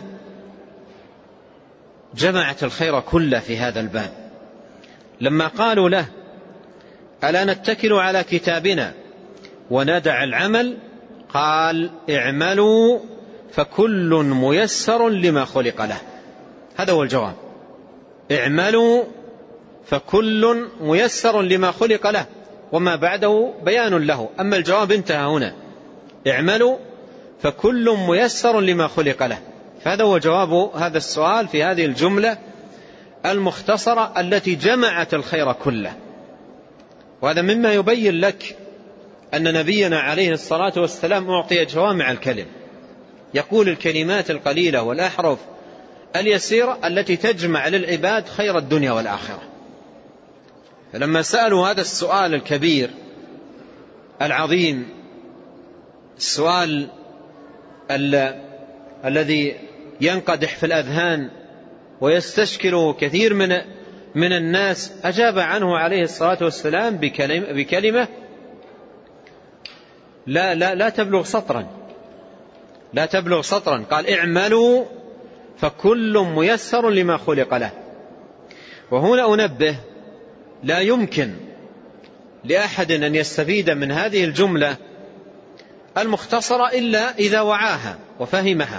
جمعت الخير كله في هذا الباب. لما قالوا له ألا نتكل على كتابنا وندع العمل، قال اعملوا فكل ميسر لما خلق له. هذا هو الجواب، اعملوا فكل ميسر لما خلق له، وما بعده بيان له. أما الجواب انتهى هنا، اعملوا فكل ميسر لما خلق له. فهذا هو جواب هذا السؤال في هذه الجملة المختصرة التي جمعت الخير كله. وهذا مما يبين لك أن نبينا عليه الصلاة والسلام أعطي جوامع الكلم، يقول الكلمات القليلة والأحرف اليسيرة التي تجمع للعباد خير الدنيا والآخرة. فلما سألوا هذا السؤال الكبير العظيم، السؤال الذي ينقدح في الأذهان ويستشكل كثير من الناس، أجاب عنه عليه الصلاة والسلام بكلمة لا تبلغ سطرا، لا تبلغ سطرا. قال اعملوا فكل ميسر لما خلق له. وهنا أنبه، لا يمكن لأحد أن يستفيد من هذه الجملة المختصرة إلا إذا وعاها وفهمها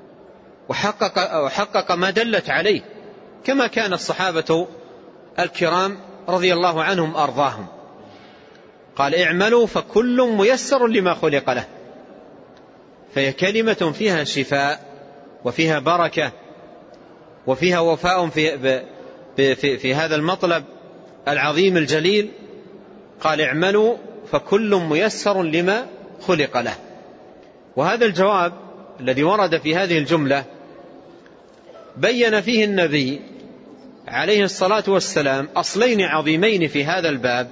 وحقق ما دلت عليه، كما كان الصحابة الكرام رضي الله عنهم أرضاهم. قال اعملوا فكل ميسر لما خلق له، فهي كلمة فيها شفاء وفيها بركة وفيها وفاء في هذا المطلب العظيم الجليل. قال اعملوا فكل ميسر لما خلق له. وهذا الجواب الذي ورد في هذه الجملة بين فيه النبي عليه الصلاة والسلام أصلين عظيمين في هذا الباب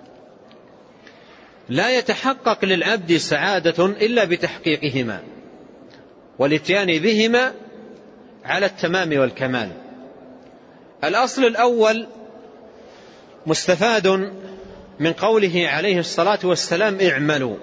لا يتحقق للعبد سعادة إلا بتحقيقهما والاتيان بهما على التمام والكمال. الأصل الأول مستفاد من قوله عليه الصلاة والسلام اعملوا،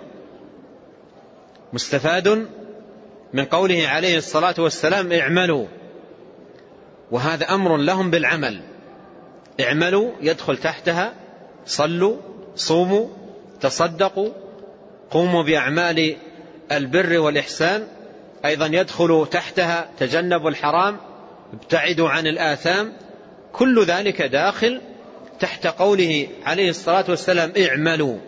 مستفاد من قوله عليه الصلاة والسلام اعملوا، وهذا أمر لهم بالعمل. اعملوا يدخل تحتها صلوا، صوموا، تصدقوا، قوموا بأعمال البر والإحسان. أيضا يدخل تحتها تجنبوا الحرام، ابتعدوا عن الآثام. كل ذلك داخل تحت قوله عليه الصلاة والسلام اعملوا.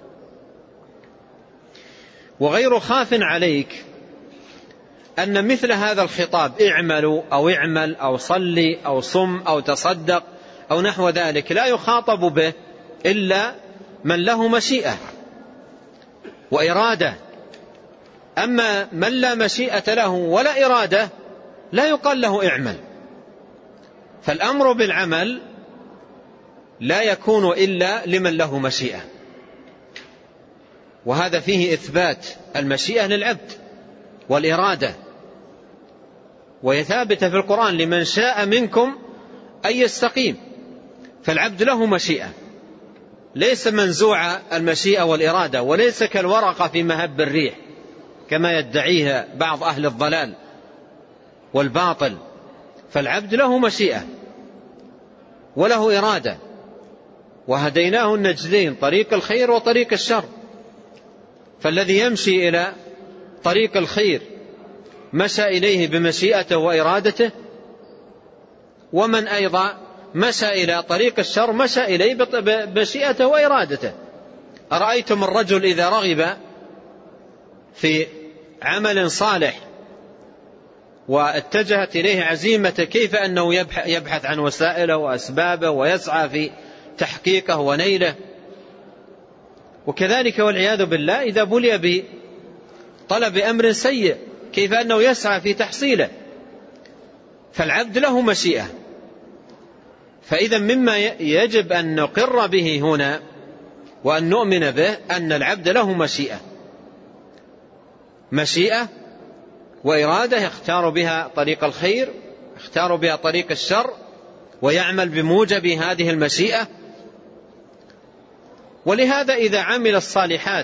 وغير خاف عليك أن مثل هذا الخطاب اعملوا أو اعمل أو صلي أو صم أو تصدق أو نحو ذلك لا يخاطب به إلا من له مشيئة وإرادة. أما من لا مشيئة له ولا إرادة لا يقال له اعمل. فالأمر بالعمل لا يكون إلا لمن له مشيئة، وهذا فيه إثبات المشيئة للعبد والإرادة، وهي ثابتة في القرآن لمن شاء منكم أن يستقيم. فالعبد له مشيئة، ليس منزوع المشيئة والإرادة، وليس كالورقة في مهب الريح كما يدعيها بعض أهل الضلال والباطل. فالعبد له مشيئة وله إرادة، وهديناه النجدين، طريق الخير وطريق الشر. فالذي يمشي إلى طريق الخير مشى إليه بمشيئته وإرادته، ومن أيضا مشى إلى طريق الشر مشى إليه بمشيئته وإرادته. أرأيتم الرجل إذا رغب في عمل صالح واتجهت إليه عزيمته كيف أنه يبحث عن وسائله وأسبابه ويسعى في تحقيقه ونيله. وكذلك والعياذ بالله إذا بلي بطلب أمر سيء كيف أنه يسعى في تحصيله. فالعبد له مشيئة. فإذا مما يجب أن نقر به هنا وأن نؤمن به أن العبد له مشيئة وإرادة يختار بها طريق الخير، يختار بها طريق الشر، ويعمل بموجب هذه المشيئة. ولهذا إذا عمل الصالحات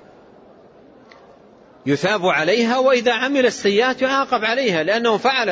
يثاب عليها، وإذا عمل السيئات يعاقب عليها، لأنه فعل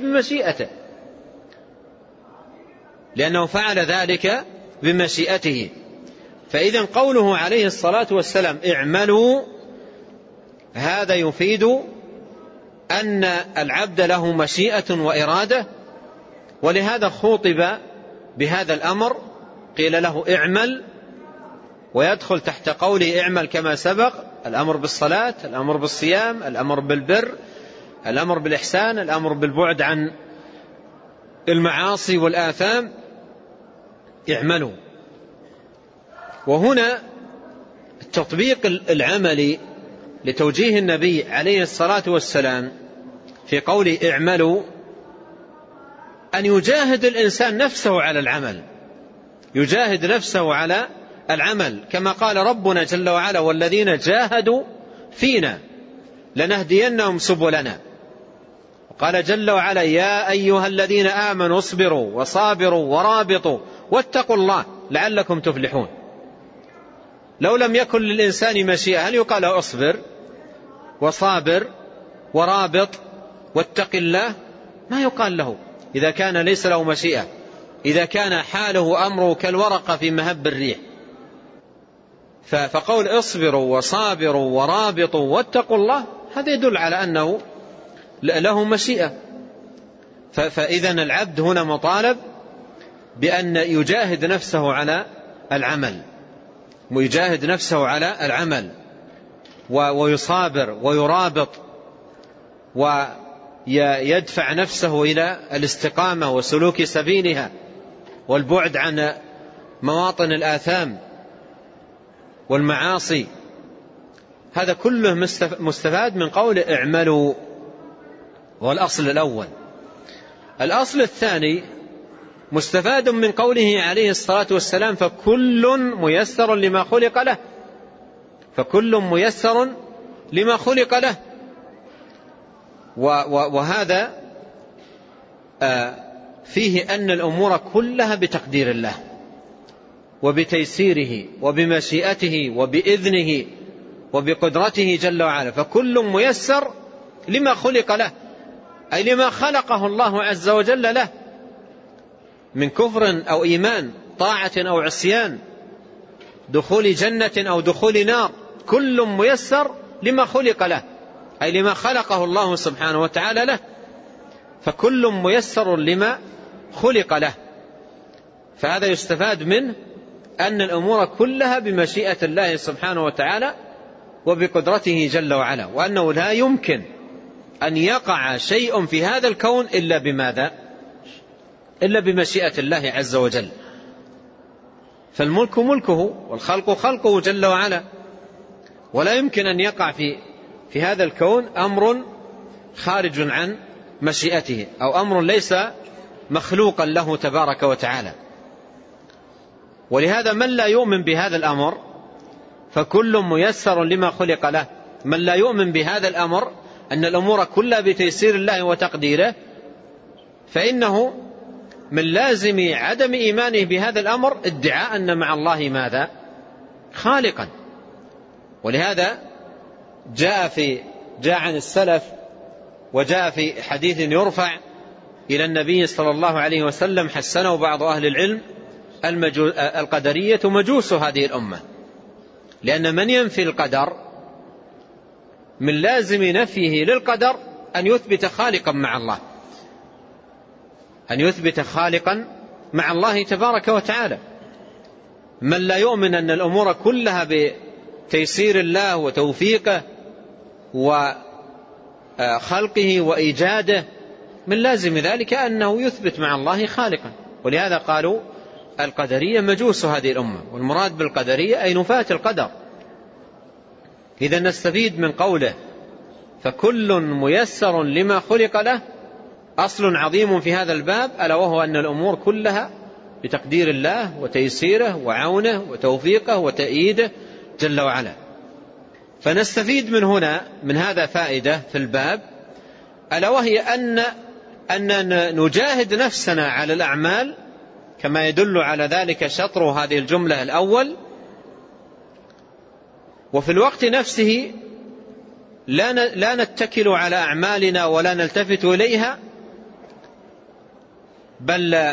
ذلك بمشيئته. فإذا قوله عليه الصلاة والسلام اعملوا، هذا يفيد أن العبد له مشيئة وإرادة. ولهذا خوطب بهذا الأمر، قيل له اعمل، ويدخل تحت قوله اعمل كما سبق: الأمر بالصلاة، الأمر بالصيام، الأمر بالبر، الأمر بالإحسان، الأمر بالبعد عن المعاصي والآثام، اعملوا. وهنا التطبيق العملي لتوجيه النبي عليه الصلاة والسلام في قول اعملوا أن يجاهد الإنسان نفسه على العمل، كما قال ربنا جل وعلا: والذين جاهدوا فينا لنهدينهم سبلنا. وقال جل وعلا: يا أيها الذين آمنوا اصبروا وصابروا ورابطوا واتقوا الله لعلكم تفلحون. لو لم يكن للإنسان مشيئة هل يقال له اصبر وصابر ورابط واتق الله؟ ما يقال له إذا كان ليس له مشيئة، إذا كان حاله أمره كالورقة في مهب الريح. فقول اصبروا وصابروا ورابطوا واتقوا الله هذا يدل على أنه له مشيئة. فإذا العبد هنا مطالب بأن يجاهد نفسه على العمل، ويصابر ويرابط ويدفع نفسه إلى الاستقامة وسلوك سبيلها والبعد عن مواطن الآثام والمعاصي. هذا كله مستفاد من قول اعملوا، والأصل الأول. الأصل الثاني مستفاد من قوله عليه الصلاة والسلام: فكل ميسر لما خلق له. وهذا فيه أن الأمور كلها بتقدير الله وبتيسيره وبمشيئته وبإذنه وبقدرته جل وعلا. فكل ميسر لما خلق له، أي لما خلقه الله عز وجل له من كفر أو إيمان، طاعة أو عصيان، دخول جنة أو دخول نار. كل ميسر لما خلق له، أي لما خلقه الله سبحانه وتعالى له. فكل ميسر لما خلق له. فهذا يستفاد منه أن الأمور كلها بمشيئة الله سبحانه وتعالى وبقدرته جل وعلا، وأنه لا يمكن أن يقع شيء في هذا الكون إلا بماذا؟ إلا بمشيئة الله عز وجل. فالملك ملكه والخلق خلقه جل وعلا، ولا يمكن أن يقع في هذا الكون أمر خارج عن مشيئته، أو أمر ليس مخلوقا له تبارك وتعالى. ولهذا من لا يؤمن بهذا الأمر فكل ميسر لما خلق له، من لا يؤمن بهذا الأمر أن الأمور كلها بتيسير الله وتقديره، فإنه من لازم عدم إيمانه بهذا الأمر ادعاء أن مع الله ماذا؟ خالقا. ولهذا جاء عن السلف، وجاء في حديث يرفع إلى النبي صلى الله عليه وسلم حسنه بعض أهل العلم: القدرية مجوس هذه الأمة. لأن من ينفي القدر من لازم نفيه للقدر أن يثبت خالقا مع الله، تبارك وتعالى. من لا يؤمن أن الأمور كلها بتيسير الله وتوفيقه وخلقه وإيجاده، من لازم ذلك أنه يثبت مع الله خالقا. ولهذا قالوا القدرية مجوس هذه الأمة، والمراد بالقدرية أي نفاة القدر. إذا نستفيد من قوله فكل ميسر لما خلق له أصل عظيم في هذا الباب، ألا وهو أن الأمور كلها بتقدير الله وتيسيره وعونه وتوفيقه وتأييده جل وعلا. فنستفيد من هنا من هذا فائدة في الباب، ألا وهي أن نجاهد نفسنا على الأعمال كما يدل على ذلك شطر هذه الجملة الأول، وفي الوقت نفسه لا نتكل على أعمالنا ولا نلتفت إليها، بل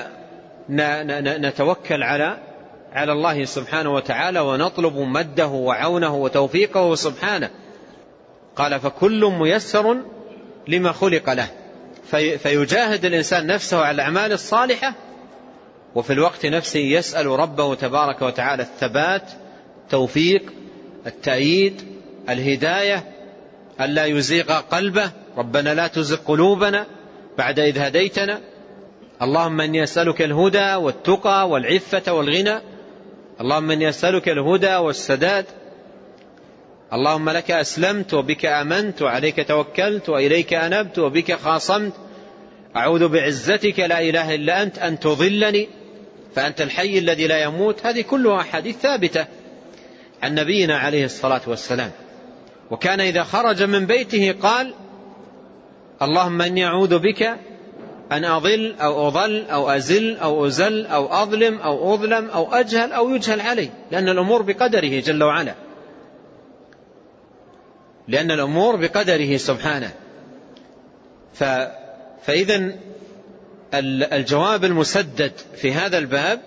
نتوكل على الله سبحانه وتعالى ونطلب مده وعونه وتوفيقه سبحانه. قال فكل ميسر لما خلق له، فيجاهد الإنسان نفسه على الأعمال الصالحة، وفي الوقت نفسه يسأل ربه تبارك وتعالى الثبات، التوفيق، التأييد، الهداية، ألا يزيغ قلبه. ربنا لا تزغ قلوبنا بعد إذ هديتنا، اللهم إني أسألك الهدى والتقى والعفة والغنى، اللهم إني أسألك الهدى والسداد، اللهم لك أسلمت وبك آمنت وعليك توكلت وإليك أنبت وبك خاصمت، أعوذ بعزتك لا إله إلا أنت أن تضلني فأنت الحي الذي لا يموت. هذه كلها أحاديث ثابتة عن نبينا عليه الصلاة والسلام. وكان إذا خرج من بيته قال اللهم إني أعوذ بك أن أضل أو أضل أو أزل أو أزل أو أظلم أو أظلم أو أجهل أو يجهل علي، لأن الأمور بقدره جل وعلا، لأن الأمور بقدره سبحانه. فإذا الجواب المسدد في هذا الباب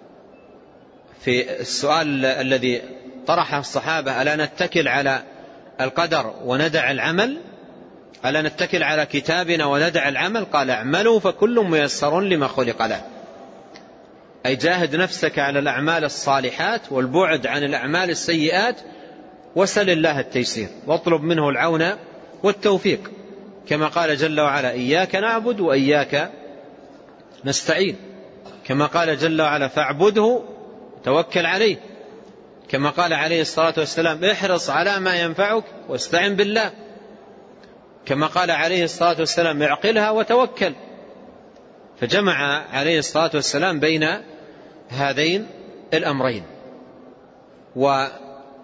في السؤال الذي طرحه الصحابة ألا نتكل على القدر وندع العمل، ألا نتكل على كتابنا وندع العمل؟ قال اعملوا فكل ميسر لما خلق له، أي جاهد نفسك على الأعمال الصالحات والبعد عن الأعمال السيئات، وسل الله التيسير واطلب منه العون والتوفيق، كما قال جل وعلا إياك نعبد وإياك نستعين، كما قال جل وعلا فاعبده توكل عليه، كما قال عليه الصلاة والسلام احرص على ما ينفعك واستعن بالله، كما قال عليه الصلاة والسلام اعقلها وتوكل. فجمع عليه الصلاة والسلام بين هذين الأمرين. وكما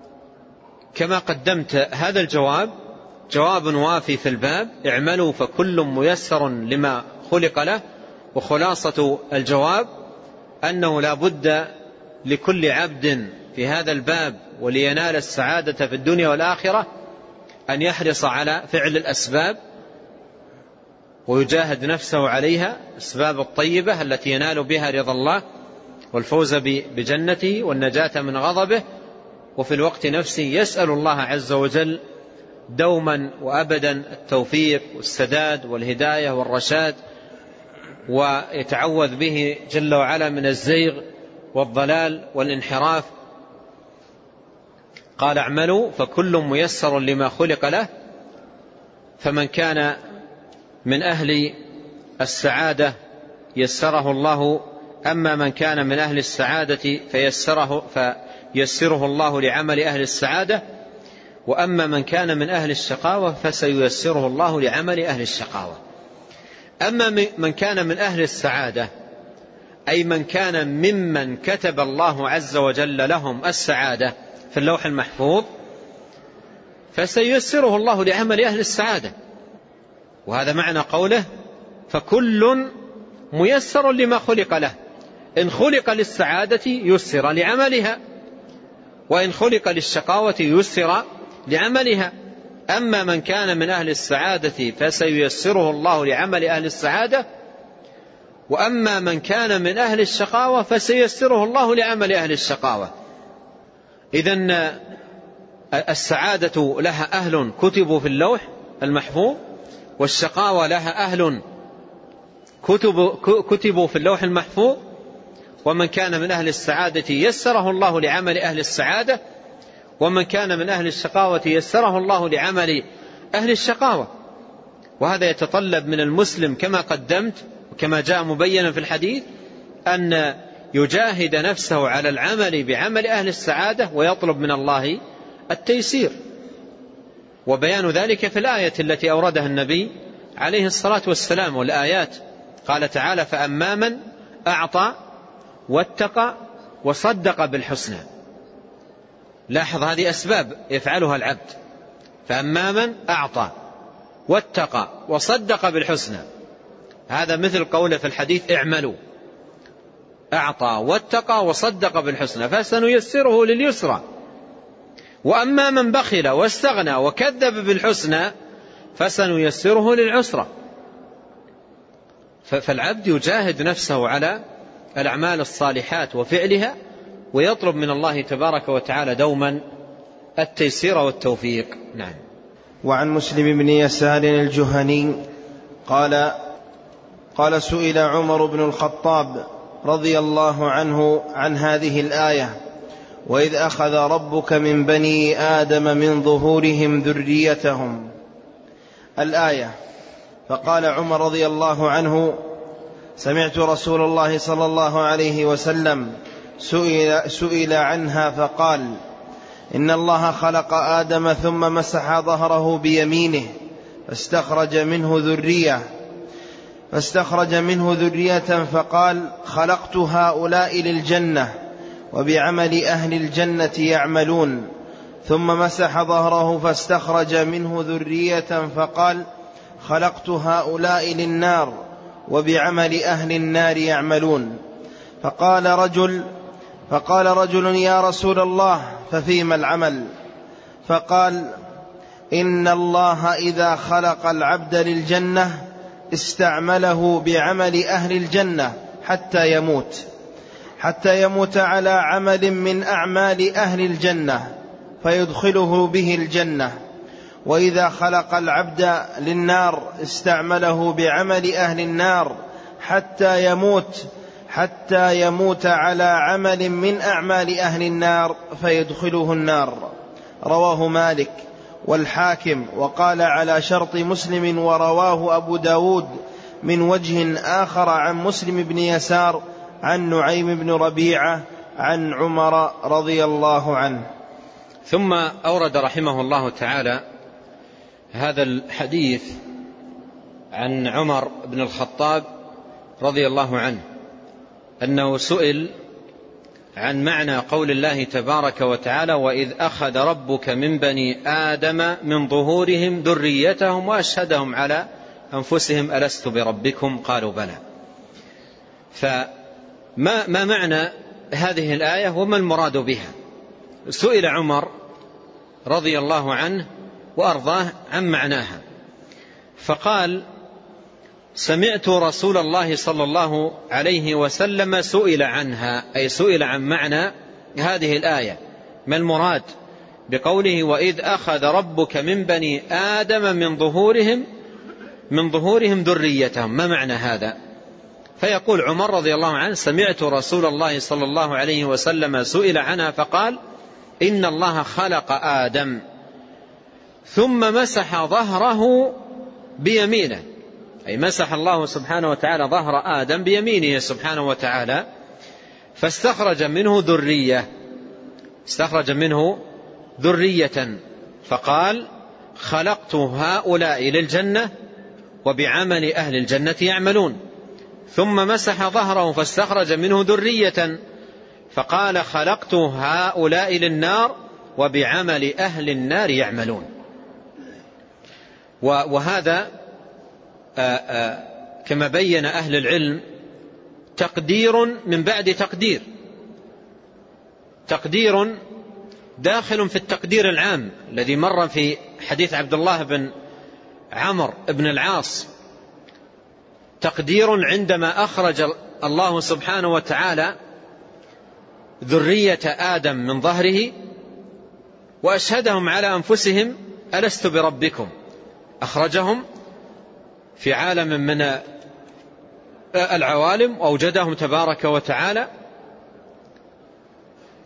قدمت هذا الجواب جواب وافي في الباب، اعملوا فكل ميسر لما خلق له. وخلاصة الجواب أنه لا بد لكل عبد في هذا الباب ولينال السعادة في الدنيا والآخرة أن يحرص على فعل الأسباب ويجاهد نفسه عليها، الأسباب الطيبة التي ينال بها رضا الله والفوز بجنته والنجاة من غضبه، وفي الوقت نفسه يسأل الله عز وجل دوما وأبدا التوفيق والسداد والهداية والرشاد، ويتعوذ به جل وعلا من الزيغ والضلال والانحراف. قال اعملوا فكل ميسر لما خلق له، فمن كان من أهل السعادة يسره الله، أما من كان من أهل السعادة فيسره الله لعمل أهل السعادة، وأما من كان من أهل الشقاوة فسييسره الله لعمل أهل الشقاوة. أما من كان من أهل السعادة أي من كان ممن كتب الله عز وجل لهم السعادة في اللوح المحفوظ، فسييسره الله لعمل أهل السعادة. وهذا معنى قوله فكل ميسر لما خلق له، إن خلق للسعادة يسر لعملها، وإن خلق للشقاوة يسر لعملها. أما من كان من أهل السعادة فسييسره الله لعمل أهل السعادة، وأما من كان من أهل الشقاوة فسييسره الله لعمل أهل الشقاوة. إذن السعادة لها أهل كتبوا في اللوح المحفوظ، والشقاوة لها أهل كتبوا في اللوح المحفوظ، ومن كان من أهل السعادة يسره الله لعمل أهل السعادة، ومن كان من أهل الشقاوة يسره الله لعمل أهل الشقاوة. وهذا يتطلب من المسلم كما قدمت وكما جاء مبينا في الحديث أن يجاهد نفسه على العمل بعمل أهل السعادة ويطلب من الله التيسير. وبيان ذلك في الآية التي أوردها النبي عليه الصلاة والسلام. والآيات قال تعالى: فأما من أعطى واتقى وصدق بالحسنى. لاحظ هذه أسباب يفعلها العبد. فأما من أعطى واتقى وصدق بالحسنى، هذا مثل قوله في الحديث: اعملوا. أعطى واتقى وصدق بالحسنى فسنيسره لليسرى. وأما من بخل واستغنى وكذب بالحسنى فسنيسره للعسرى. فالعبد يجاهد نفسه على الأعمال الصالحات وفعلها، ويطلب من الله تبارك وتعالى دوما التيسير والتوفيق. نعم. وعن مسلم بن يسار الجهني قال سئل عمر بن الخطاب رضي الله عنه عن هذه الآية: وإذ أخذ ربك من بني آدم من ظهورهم ذريتهم، الآية. فقال عمر رضي الله عنه: سمعت رسول الله صلى الله عليه وسلم سئل عنها فقال: إن الله خلق آدم ثم مسح ظهره بيمينه فاستخرج منه ذرية فقال: خلقت هؤلاء للجنة وبعمل أهل الجنة يعملون. ثم مسح ظهره فاستخرج منه ذرية فقال: خلقت هؤلاء للنار وبعمل أهل النار يعملون. فقال رجل: يا رسول الله، ففيما العمل؟ فقال: إن الله إذا خلق العبد للجنة استعمله بعمل أهل الجنة حتى يموت على عمل من أعمال أهل الجنة فيدخله به الجنة. وإذا خلق العبد للنار استعمله بعمل أهل النار حتى يموت على عمل من أعمال أهل النار فيدخله النار. رواه مالك والحاكم وقال على شرط مسلم، ورواه أبو داود من وجه آخر عن مسلم بن يسار عن نعيم بن ربيعة عن عمر رضي الله عنه. ثم أورد رحمه الله تعالى هذا الحديث عن عمر بن الخطاب رضي الله عنه أنه سئل عن معنى قول الله تبارك وتعالى: وإذ أخذ ربك من بني آدم من ظهورهم ذريتهم وأشهدهم على أنفسهم ألست بربكم قالوا بلى. فما معنى هذه الآية وما المراد بها؟ سئل عمر رضي الله عنه وأرضاه عن معناها، فقال: سمعت رسول الله صلى الله عليه وسلم سئل عنها، أي سئل عن معنى هذه الآية، ما المراد بقوله وإذ أخذ ربك من بني آدم من ظهورهم ذريتهم، ما معنى هذا؟ فيقول عمر رضي الله عنه: سمعت رسول الله صلى الله عليه وسلم سئل عنها فقال: إن الله خلق آدم ثم مسح ظهره بيمينه، أي مسح الله سبحانه وتعالى ظهر آدم بيمينه سبحانه وتعالى، فاستخرج منه ذرية فقال: خلقت هؤلاء للجنة وبعمل أهل الجنة يعملون. ثم مسح ظهره فاستخرج منه ذرية فقال: خلقت هؤلاء للنار وبعمل أهل النار يعملون. وهذا كما بين أهل العلم تقدير من بعد تقدير داخل في التقدير العام الذي مر في حديث عبد الله بن عمرو بن العاص، تقدير عندما أخرج الله سبحانه وتعالى ذرية آدم من ظهره وأشهدهم على أنفسهم ألست بربكم، أخرجهم في عالم من العوالم وأوجدهم تبارك وتعالى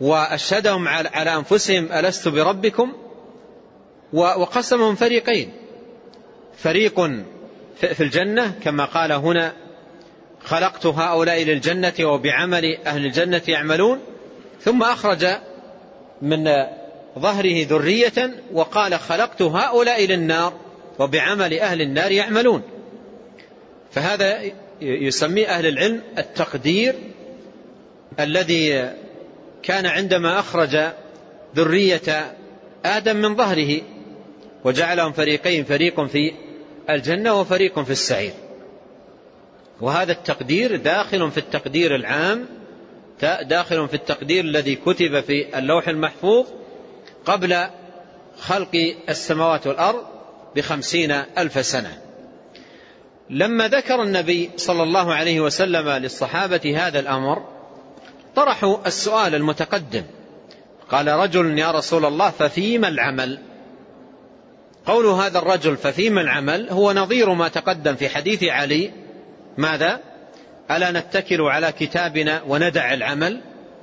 وأشهدهم على أنفسهم ألست بربكم، وقسمهم فريقين، فريق في الجنة كما قال هنا خلقت هؤلاء للجنة وبعمل أهل الجنة يعملون، ثم أخرج من ظهره ذرية وقال خلقت هؤلاء للنار وبعمل أهل النار يعملون. فهذا يسميه أهل العلم التقدير الذي كان عندما أخرج ذرية آدم من ظهره وجعلهم فريقين، فريق في الجنة وفريق في السعير. وهذا التقدير داخل في التقدير العام، داخل في التقدير الذي كتب في اللوح المحفوظ قبل خلق السماوات والأرض ب50,000 سنة. لما ذكر النبي صلى الله عليه وسلم للصحابة هذا الأمر طرحوا السؤال المتقدم، قال رجل يا رسول الله ففيما العمل؟ قول هذا الرجل ففيما العمل هو نظير ما تقدم في حديث علي، ماذا؟ ألا نتكل على كتابنا وندع العمل؟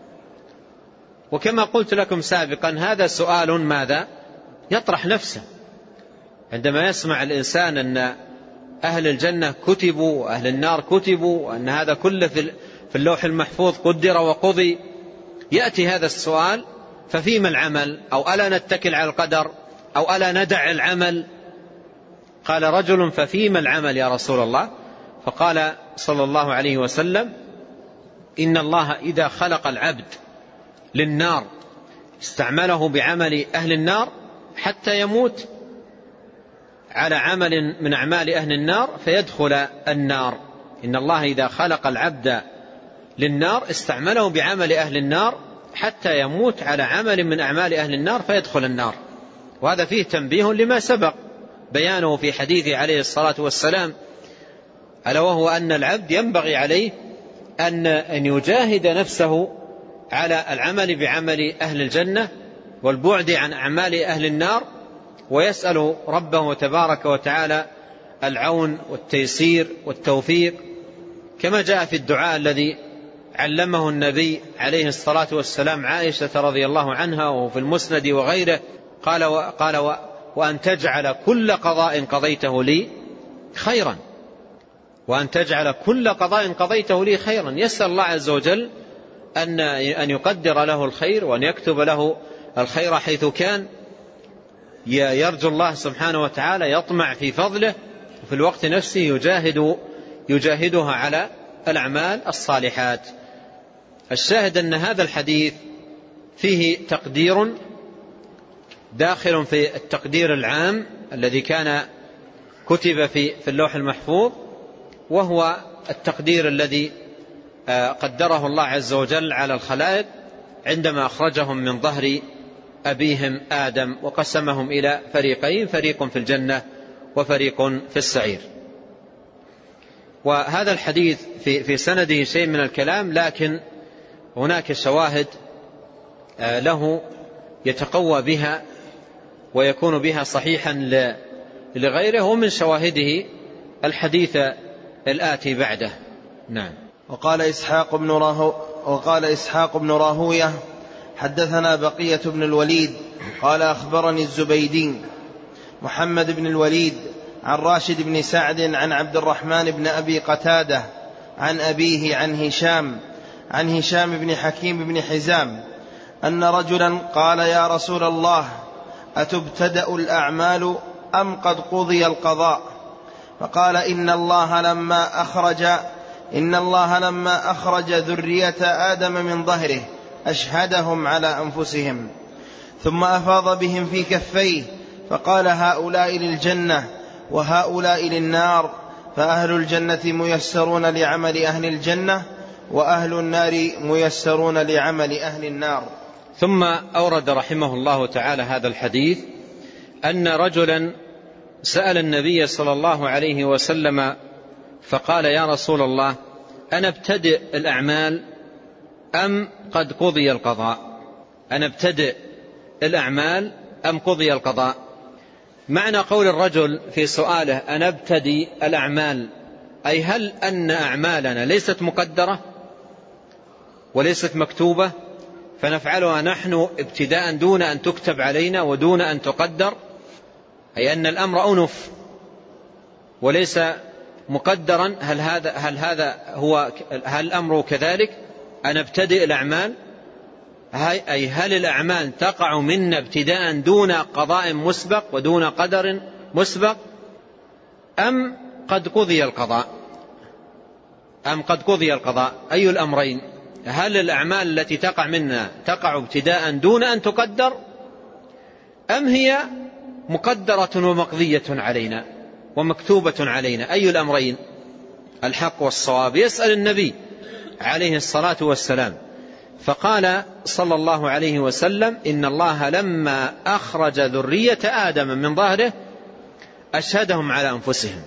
وكما قلت لكم سابقا هذا سؤال ماذا؟ يطرح نفسه عندما يسمع الإنسان أن أهل الجنة كتبوا وأهل النار كتبوا وأن هذا كله في اللوح المحفوظ قدر وقضي، يأتي هذا السؤال ففيما العمل؟ أو ألا نتكل على القدر؟ أو ألا ندع العمل؟ قال رجل ففيما العمل يا رسول الله؟ فقال صلى الله عليه وسلم إن الله إذا خلق العبد للنار استعمله بعمل أهل النار حتى يموت على عمل من أعمال أهل النار فيدخل النار. إن الله إذا خلق العبد للنار استعمله بعمل أهل النار حتى يموت على عمل من أعمال أهل النار فيدخل النار. وهذا فيه تنبيه لما سبق بيانه في حديث عليه الصلاة والسلام، ألا وهو أن العبد ينبغي عليه أن يجاهد نفسه على العمل بعمل أهل الجنة والبعد عن أعمال أهل النار، ويسأل ربه تبارك وتعالى العون والتيسير والتوفيق، كما جاء في الدعاء الذي علمه النبي عليه الصلاة والسلام عائشة رضي الله عنها وفي المسند وغيره، قال وأن تجعل كل قضاء قضيته لي خيرا، وأن تجعل كل قضاء قضيته لي خيرا. يسأل الله عز وجل أن يقدر له الخير وأن يكتب له الخير حيث كان، يرجو الله سبحانه وتعالى، يطمع في فضله، وفي الوقت نفسه يجاهدها على الأعمال الصالحات. الشاهد أن هذا الحديث فيه تقدير داخل في التقدير العام الذي كان كتب في اللوح المحفوظ، وهو التقدير الذي قدره الله عز وجل على الخلائق عندما أخرجهم من ظهر أبيهم آدم وقسمهم إلى فريقين، فريق في الجنة وفريق في السعير. وهذا الحديث في سنده شيء من الكلام، لكن هناك شواهد له يتقوى بها ويكون بها صحيحا لغيره، ومن شواهده الحديث الآتي بعده. نعم. وقال إسحاق بن راهوية حدثنا بقية بن الوليد قال أخبرني الزبيدي محمد بن الوليد عن راشد بن سعد عن عبد الرحمن بن أبي قتادة عن أبيه عن هشام بن حكيم بن حزام أن رجلا قال يا رسول الله أتبتدأ الأعمال أم قد قضي القضاء؟ فقال إن الله لما أخرج ذرية آدم من ظهره أشهدهم على أنفسهم، ثم أفاض بهم في كفيه فقال هؤلاء للجنة وهؤلاء للنار، فأهل الجنة ميسرون لعمل أهل الجنة وأهل النار ميسرون لعمل أهل النار. ثم أورد رحمه الله تعالى هذا الحديث أن رجلا سأل النبي صلى الله عليه وسلم فقال يا رسول الله أنا ابتدئ الأعمال أم قد قضي القضاء؟ أنا ابتدئ الأعمال أم قضي القضاء؟ معنى قول الرجل في سؤاله أنا ابتدئ الأعمال أي هل أن أعمالنا ليست مقدرة وليست مكتوبة؟ فنفعلها نحن ابتداء دون أن تكتب علينا ودون أن تقدر، أي أن الأمر أنف وليس مقدرا. هل الأمر كذلك أن ابتدئ الأعمال، أي هل الأعمال تقع منا ابتداء دون قضاء مسبق ودون قدر مسبق، أم قد قضي القضاء؟ أي الأمرين؟ هل الأعمال التي تقع منا تقع ابتداء دون أن تقدر، أم هي مقدرة ومقضية علينا ومكتوبة علينا؟ أي الأمرين الحق والصواب؟ يسأل النبي عليه الصلاة والسلام، فقال صلى الله عليه وسلم: إن الله لما أخرج ذرية آدم من ظهره أشهدهم على أنفسهم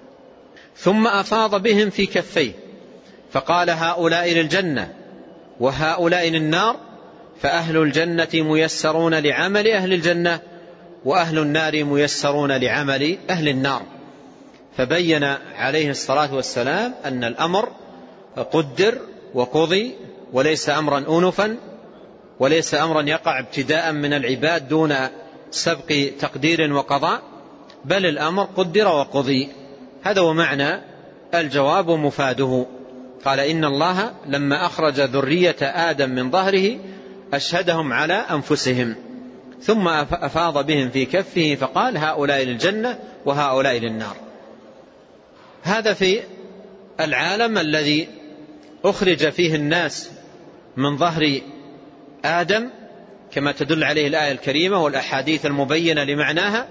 ثم أفاض بهم في كفيه فقال: هؤلاء للجنة وهؤلاء للنار، فأهل الجنة ميسرون لعمل أهل الجنة وأهل النار ميسرون لعمل أهل النار. فبين عليه الصلاة والسلام أن الأمر قدر وقضي، وليس أمرا أنفا، وليس أمرا يقع ابتداء من العباد دون سبق تقدير وقضاء، بل الأمر قدر وقضي. هذا هو معنى الجواب ومفاده. قال: إن الله لما أخرج ذرية آدم من ظهره أشهدهم على أنفسهم ثم أفاض بهم في كفه فقال: هؤلاء للجنة وهؤلاء للنار. هذا في العالم الذي أخرج فيه الناس من ظهر آدم كما تدل عليه الآية الكريمة والأحاديث المبينة لمعناها.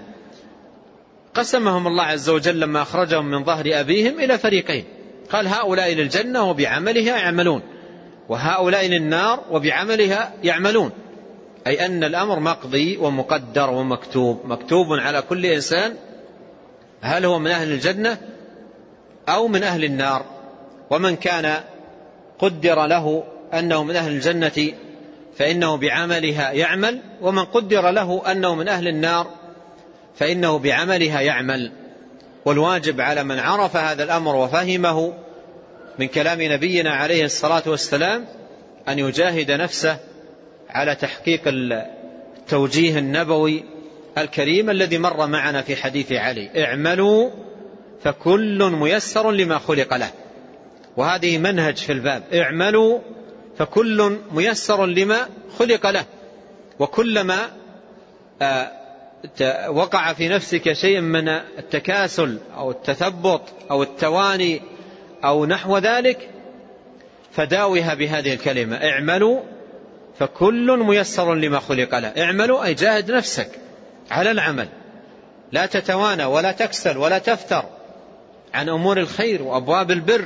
قسمهم الله عز وجل لما أخرجهم من ظهر أبيهم إلى فريقين، قال: هؤلاء للجنة وبعملها يعملون، وهؤلاء للنار وبعملها يعملون، أي أن الأمر مقضي ومقدر ومكتوب، مكتوب على كل إنسان هل هو من أهل الجنة أو من أهل النار. ومن كان قدر له أنه من أهل الجنة فإنه بعملها يعمل، ومن قدر له أنه من أهل النار فإنه بعملها يعمل. والواجب على من عرف هذا الأمر وفهمه من كلام نبينا عليه الصلاة والسلام أن يجاهد نفسه على تحقيق التوجيه النبوي الكريم الذي مر معنا في حديث علي: اعملوا فكل ميسر لما خلق له. وهذه منهج في الباب: اعملوا فكل ميسر لما خلق له. وكلما وقع في نفسك شيء من التكاسل أو التثبط أو التواني أو نحو ذلك فداوها بهذه الكلمة: اعملوا فكل ميسر لما خلق له. اعملوا أي جاهد نفسك على العمل، لا تتوانى ولا تكسل ولا تفتر عن أمور الخير وأبواب البر،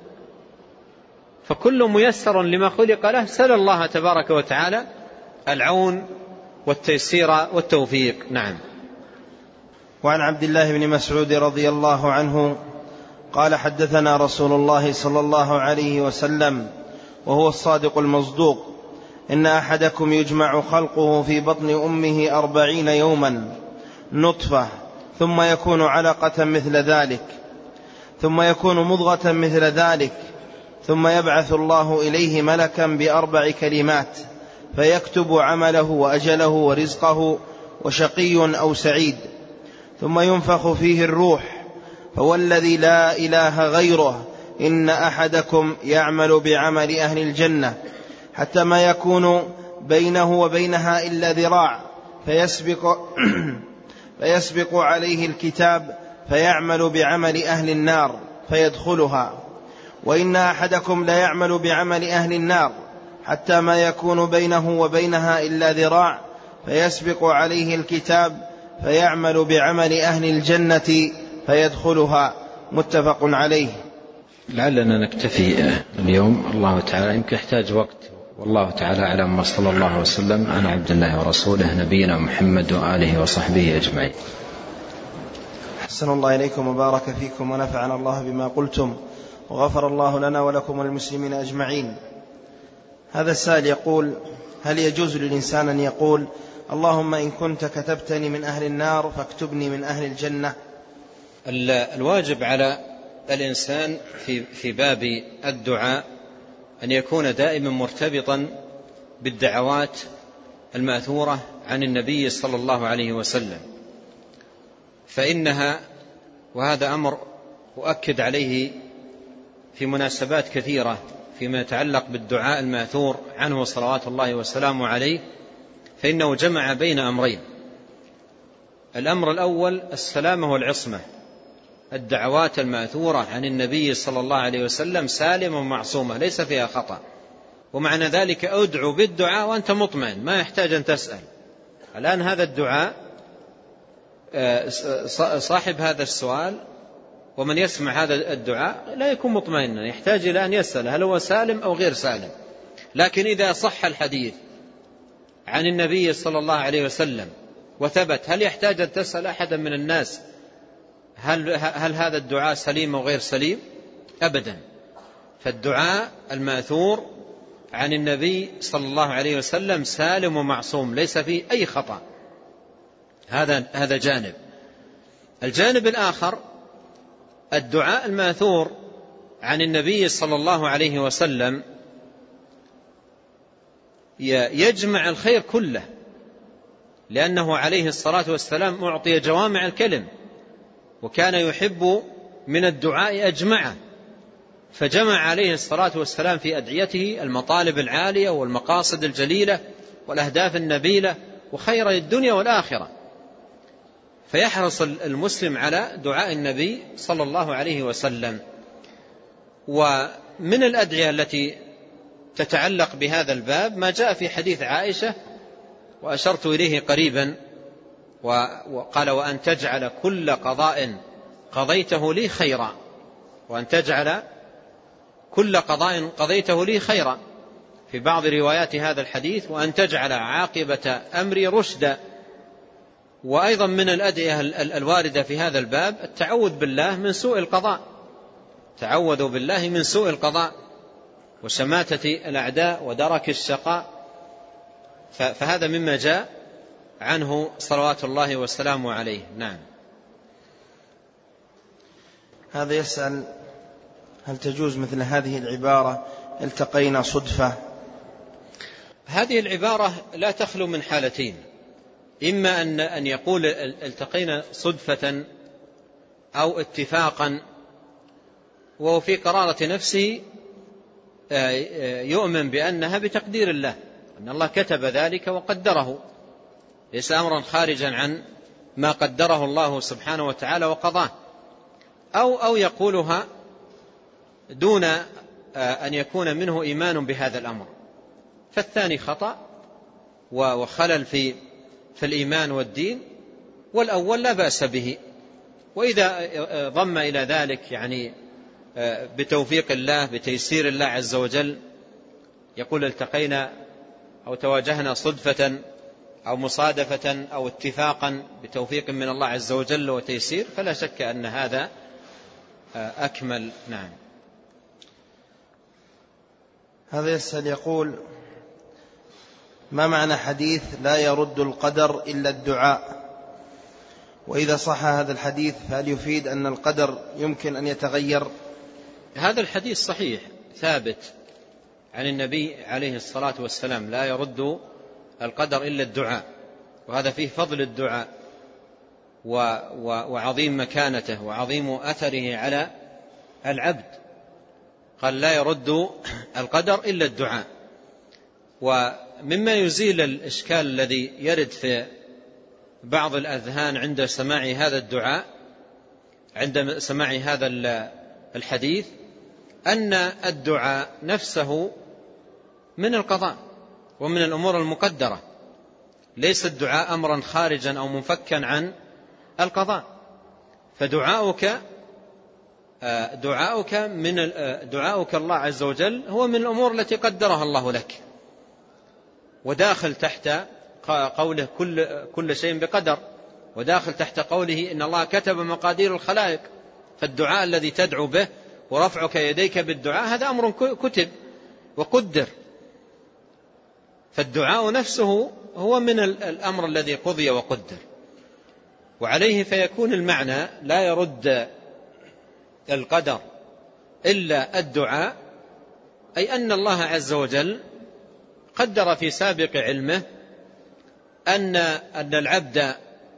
فكل ميسر لما خلق له. سأل الله تبارك وتعالى العون والتيسير والتوفيق. نعم. وعن عبد الله بن مسعود رضي الله عنه قال: حدثنا رسول الله صلى الله عليه وسلم وهو الصادق المصدوق: إن أحدكم يجمع خلقه في بطن أمه 40 يوما نطفة، ثم يكون علقة مثل ذلك، ثم يكون مضغة مثل ذلك، ثم يبعث الله إليه ملكا ب4 كلمات فيكتب عمله وأجله ورزقه وشقي أو سعيد، ثم ينفخ فيه الروح، فوالذي لا إله غيره إن أحدكم يعمل بعمل أهل الجنة حتى ما يكون بينه وبينها إلا ذراع فيسبق عليه الكتاب فيعمل بعمل أهل النار فيدخلها، وإن أحدكم لا يعمل بعمل أهل النار حتى ما يكون بينه وبينها إلا ذراع فيسبق عليه الكتاب فيعمل بعمل أهل الجنة فيدخلها. متفق عليه. لعلنا نكتفي اليوم، الله تعالى يمكن يحتاج وقت، والله تعالى أعلم. وصلى الله وسلم على عبد الله ورسوله نبينا محمد وآله وصحبه أجمعين. أحسن الله إليكم وبارك فيكم ونفعنا الله بما قلتم وغفر الله لنا ولكم وللمسلمين أجمعين. هذا السائل يقول: هل يجوز للإنسان أن يقول: اللهم إن كنت كتبتني من أهل النار فاكتبني من أهل الجنة؟ الواجب على الإنسان في باب الدعاء أن يكون دائما مرتبطا بالدعوات المأثورة عن النبي صلى الله عليه وسلم، فإنها، وهذا أمر أؤكد عليه في مناسبات كثيرة فيما يتعلق بالدعاء المأثور عنه صلوات الله وسلامه عليه، فإنه جمع بين أمرين: الأمر الأول السلامة والعصمة، الدعوات المأثورة عن النبي صلى الله عليه وسلم سالمة ومعصومة ليس فيها خطأ، ومعنى ذلك أدعو بالدعاء وأنت مطمئن ما يحتاج أن تسأل. الآن هذا الدعاء صاحب هذا السؤال ومن يسمع هذا الدعاء لا يكون مطمئنا، يحتاج إلى أن يسأل هل هو سالم أو غير سالم. لكن إذا صح الحديث عن النبي صلى الله عليه وسلم وثبت، هل يحتاج أن تسأل أحدا من الناس هل هذا الدعاء سليم أو غير سليم؟ أبدا. فالدعاء المأثور عن النبي صلى الله عليه وسلم سالم ومعصوم ليس فيه أي خطأ. هذا جانب. الجانب الآخر الدعاء المأثور عن النبي صلى الله عليه وسلم يجمع الخير كله، لأنه عليه الصلاة والسلام أعطي جوامع الكلم، وكان يحب من الدعاء أجمعه، فجمع عليه الصلاة والسلام في أدعيته المطالب العالية والمقاصد الجليلة والأهداف النبيلة وخير الدنيا والآخرة. فيحرص المسلم على دعاء النبي صلى الله عليه وسلم. ومن الأدعية التي تتعلق بهذا الباب ما جاء في حديث عائشة وأشرت إليه قريبا، وقال: وأن تجعل كل قضاء قضيته لي خيرا، وأن تجعل كل قضاء قضيته لي خيرا، في بعض روايات هذا الحديث وأن تجعل عاقبة أمري رشدا. وأيضا من الأدعية الواردة في هذا الباب التعوذ بالله من سوء القضاء، تعوذوا بالله من سوء القضاء وشماتة الأعداء ودرك الشقاء. فهذا مما جاء عنه صلوات الله وسلامه عليه. نعم. هذا يسأل: هل تجوز مثل هذه العبارة التقينا صدفة؟ هذه العبارة لا تخلو من حالتين: إما أن يقول التقينا صدفة أو اتفاقا، وهو في قرارة نفسه يؤمن بأنها بتقدير الله، أن الله كتب ذلك وقدره، ليس أمرا خارجا عن ما قدره الله سبحانه وتعالى وقضاه، أو يقولها دون أن يكون منه إيمان بهذا الأمر، فالثاني خطأ وخلل في الإيمان والدين، والأول لا بأس به. وإذا ضم إلى ذلك يعني بتوفيق الله بتيسير الله عز وجل، يقول التقينا أو تواجهنا صدفة أو مصادفة أو اتفاقا بتوفيق من الله عز وجل وتيسير، فلا شك أن هذا أكمل. نعم. هذا يسأل يقول: ما معنى حديث لا يرد القدر إلا الدعاء؟ وإذا صح هذا الحديث فهل يفيد أن القدر يمكن أن يتغير؟ هذا الحديث صحيح ثابت عن النبي عليه الصلاة والسلام: لا يرد القدر إلا الدعاء. وهذا فيه فضل الدعاء وعظيم مكانته وعظيم أثره على العبد. قال: لا يرد القدر إلا الدعاء. ومما يزيل الإشكال الذي يرد في بعض الأذهان عند سماع هذا الدعاء، عند سماع هذا الحديث، أن الدعاء نفسه من القضاء ومن الأمور المقدرة، ليس الدعاء أمرا خارجا أو منفكا عن القضاء. فدعاؤك دعاؤك الله عز وجل هو من الأمور التي قدرها الله لك، وداخل تحت قوله كل شيء بقدر، وداخل تحت قوله إن الله كتب مقادير الخلائق. فالدعاء الذي تدعو به ورفعك يديك بالدعاء هذا أمر كتب وقدر. فالدعاء نفسه هو من الأمر الذي قضي وقدر، وعليه فيكون المعنى لا يرد القدر إلا الدعاء، أي أن الله عز وجل قدر في سابق علمه أن العبد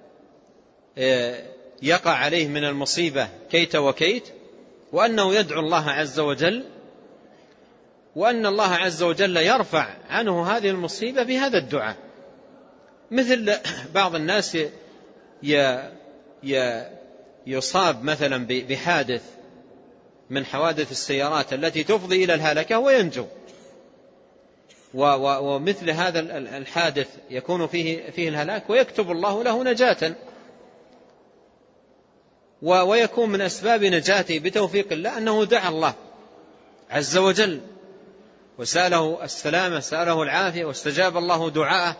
يقع عليه من المصيبة كيت وكيت، وأنه يدعو الله عز وجل، وأن الله عز وجل يرفع عنه هذه المصيبة بهذا الدعاء. مثل بعض الناس يصاب مثلا بحادث من حوادث السيارات التي تفضي إلى الهلكة وينجو، ومثل هذا الحادث يكون فيه الهلاك ويكتب الله له نجاة، ويكون من أسباب نجاته بتوفيق الله أنه دعا الله عز وجل وسأله السلامة، سأله العافية، واستجاب الله دعاءه،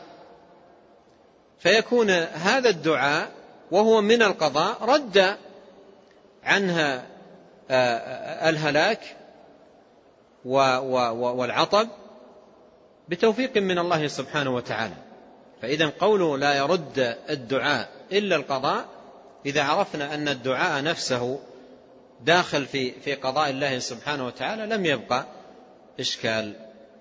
فيكون هذا الدعاء وهو من القضاء رد عنها الهلاك والعطب بتوفيق من الله سبحانه وتعالى. فإذا قوله لا يرد الدعاء إلا القضاء، إذا عرفنا أن الدعاء نفسه داخل في قضاء الله سبحانه وتعالى لم يبقى إشكال.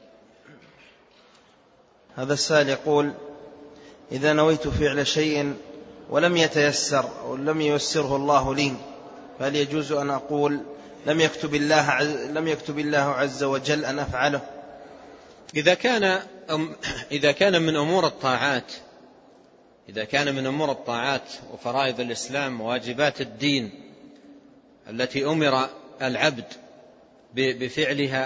هذا السائل يقول: إذا نويت فعل شيء ولم يتيسر أو لم ييسره الله لي، فهل يجوز أن أقول لم يكتب الله عز وجل أن أفعله؟ إذا كان من أمور الطاعات، إذا كان من أمور الطاعات وفرائض الإسلام وواجبات الدين التي أمر العبد بفعلها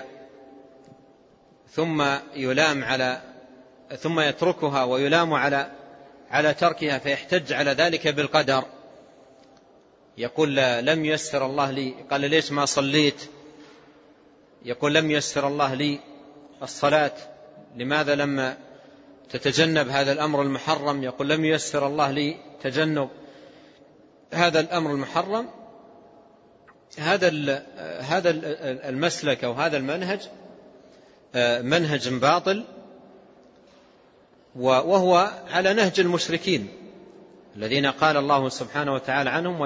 ثم يتركها ويلام على تركها فيحتج على ذلك بالقدر، يقول لم ييسر الله لي، قال ليش ما صليت؟ يقول لم ييسر الله لي الصلاة، لماذا لما تتجنب هذا الأمر المحرم؟ يقول لم ييسر الله لي تجنب هذا الأمر المحرم. هذا المسلك أو هذا المنهج منهج باطل، وهو على نهج المشركين الذين قال الله سبحانه وتعالى عنهم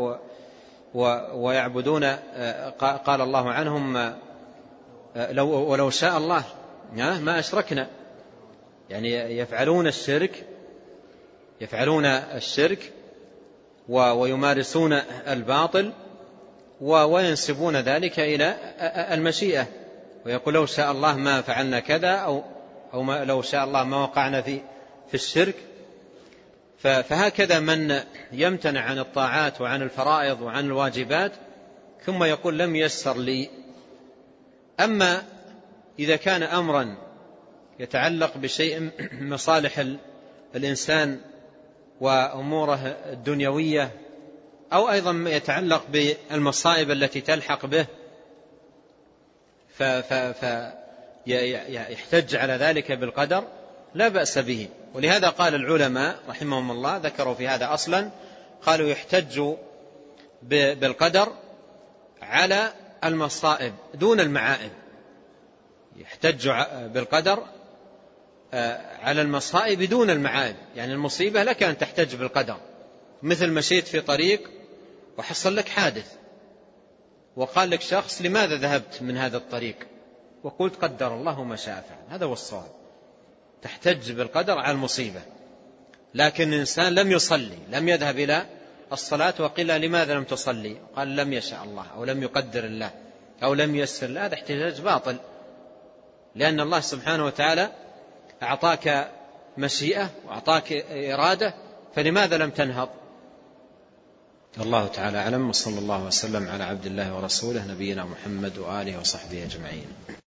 ويعبدون، قال الله عنهم ولو شاء الله ما أشركنا، يعني يفعلون الشرك ويمارسون الباطل وينسبون ذلك إلى المشيئة، ويقول لو شاء الله ما فعلنا كذا أو لو شاء الله ما وقعنا في الشرك. فهكذا من يمتنع عن الطاعات وعن الفرائض وعن الواجبات ثم يقول لم ييسر لي. أما إذا كان أمرا يتعلق بشيء مصالح الإنسان وأموره الدنيوية، أو أيضا يتعلق بالمصائب التي تلحق به، فيحتج على ذلك بالقدر، لا بأس به. ولهذا قال العلماء رحمهم الله ذكروا في هذا أصلا، قالوا يحتج بالقدر على المصائب دون المعائب، يحتج بالقدر على المصائب دون المعائب. يعني المصيبة لك أن تحتج بالقدر، مثل مشيت في طريق وحصل لك حادث وقال لك شخص لماذا ذهبت من هذا الطريق، وقلت قدر الله ما شاء فعل، هذا هو الصواب، تحتج بالقدر على المصيبة. لكن الإنسان لم يصلي، لم يذهب إلى الصلاة وقيل لماذا لم تصلي، قال لم يشاء الله أو لم يقدر الله أو لم ييسر الله، هذا احتجاج باطل، لأن الله سبحانه وتعالى أعطاك مشيئة وأعطاك إرادة، فلماذا لم تنهض؟ الله تعالى أعلم، وصلى الله وسلم على عبد الله ورسوله نبينا محمد وآله وصحبه أجمعين.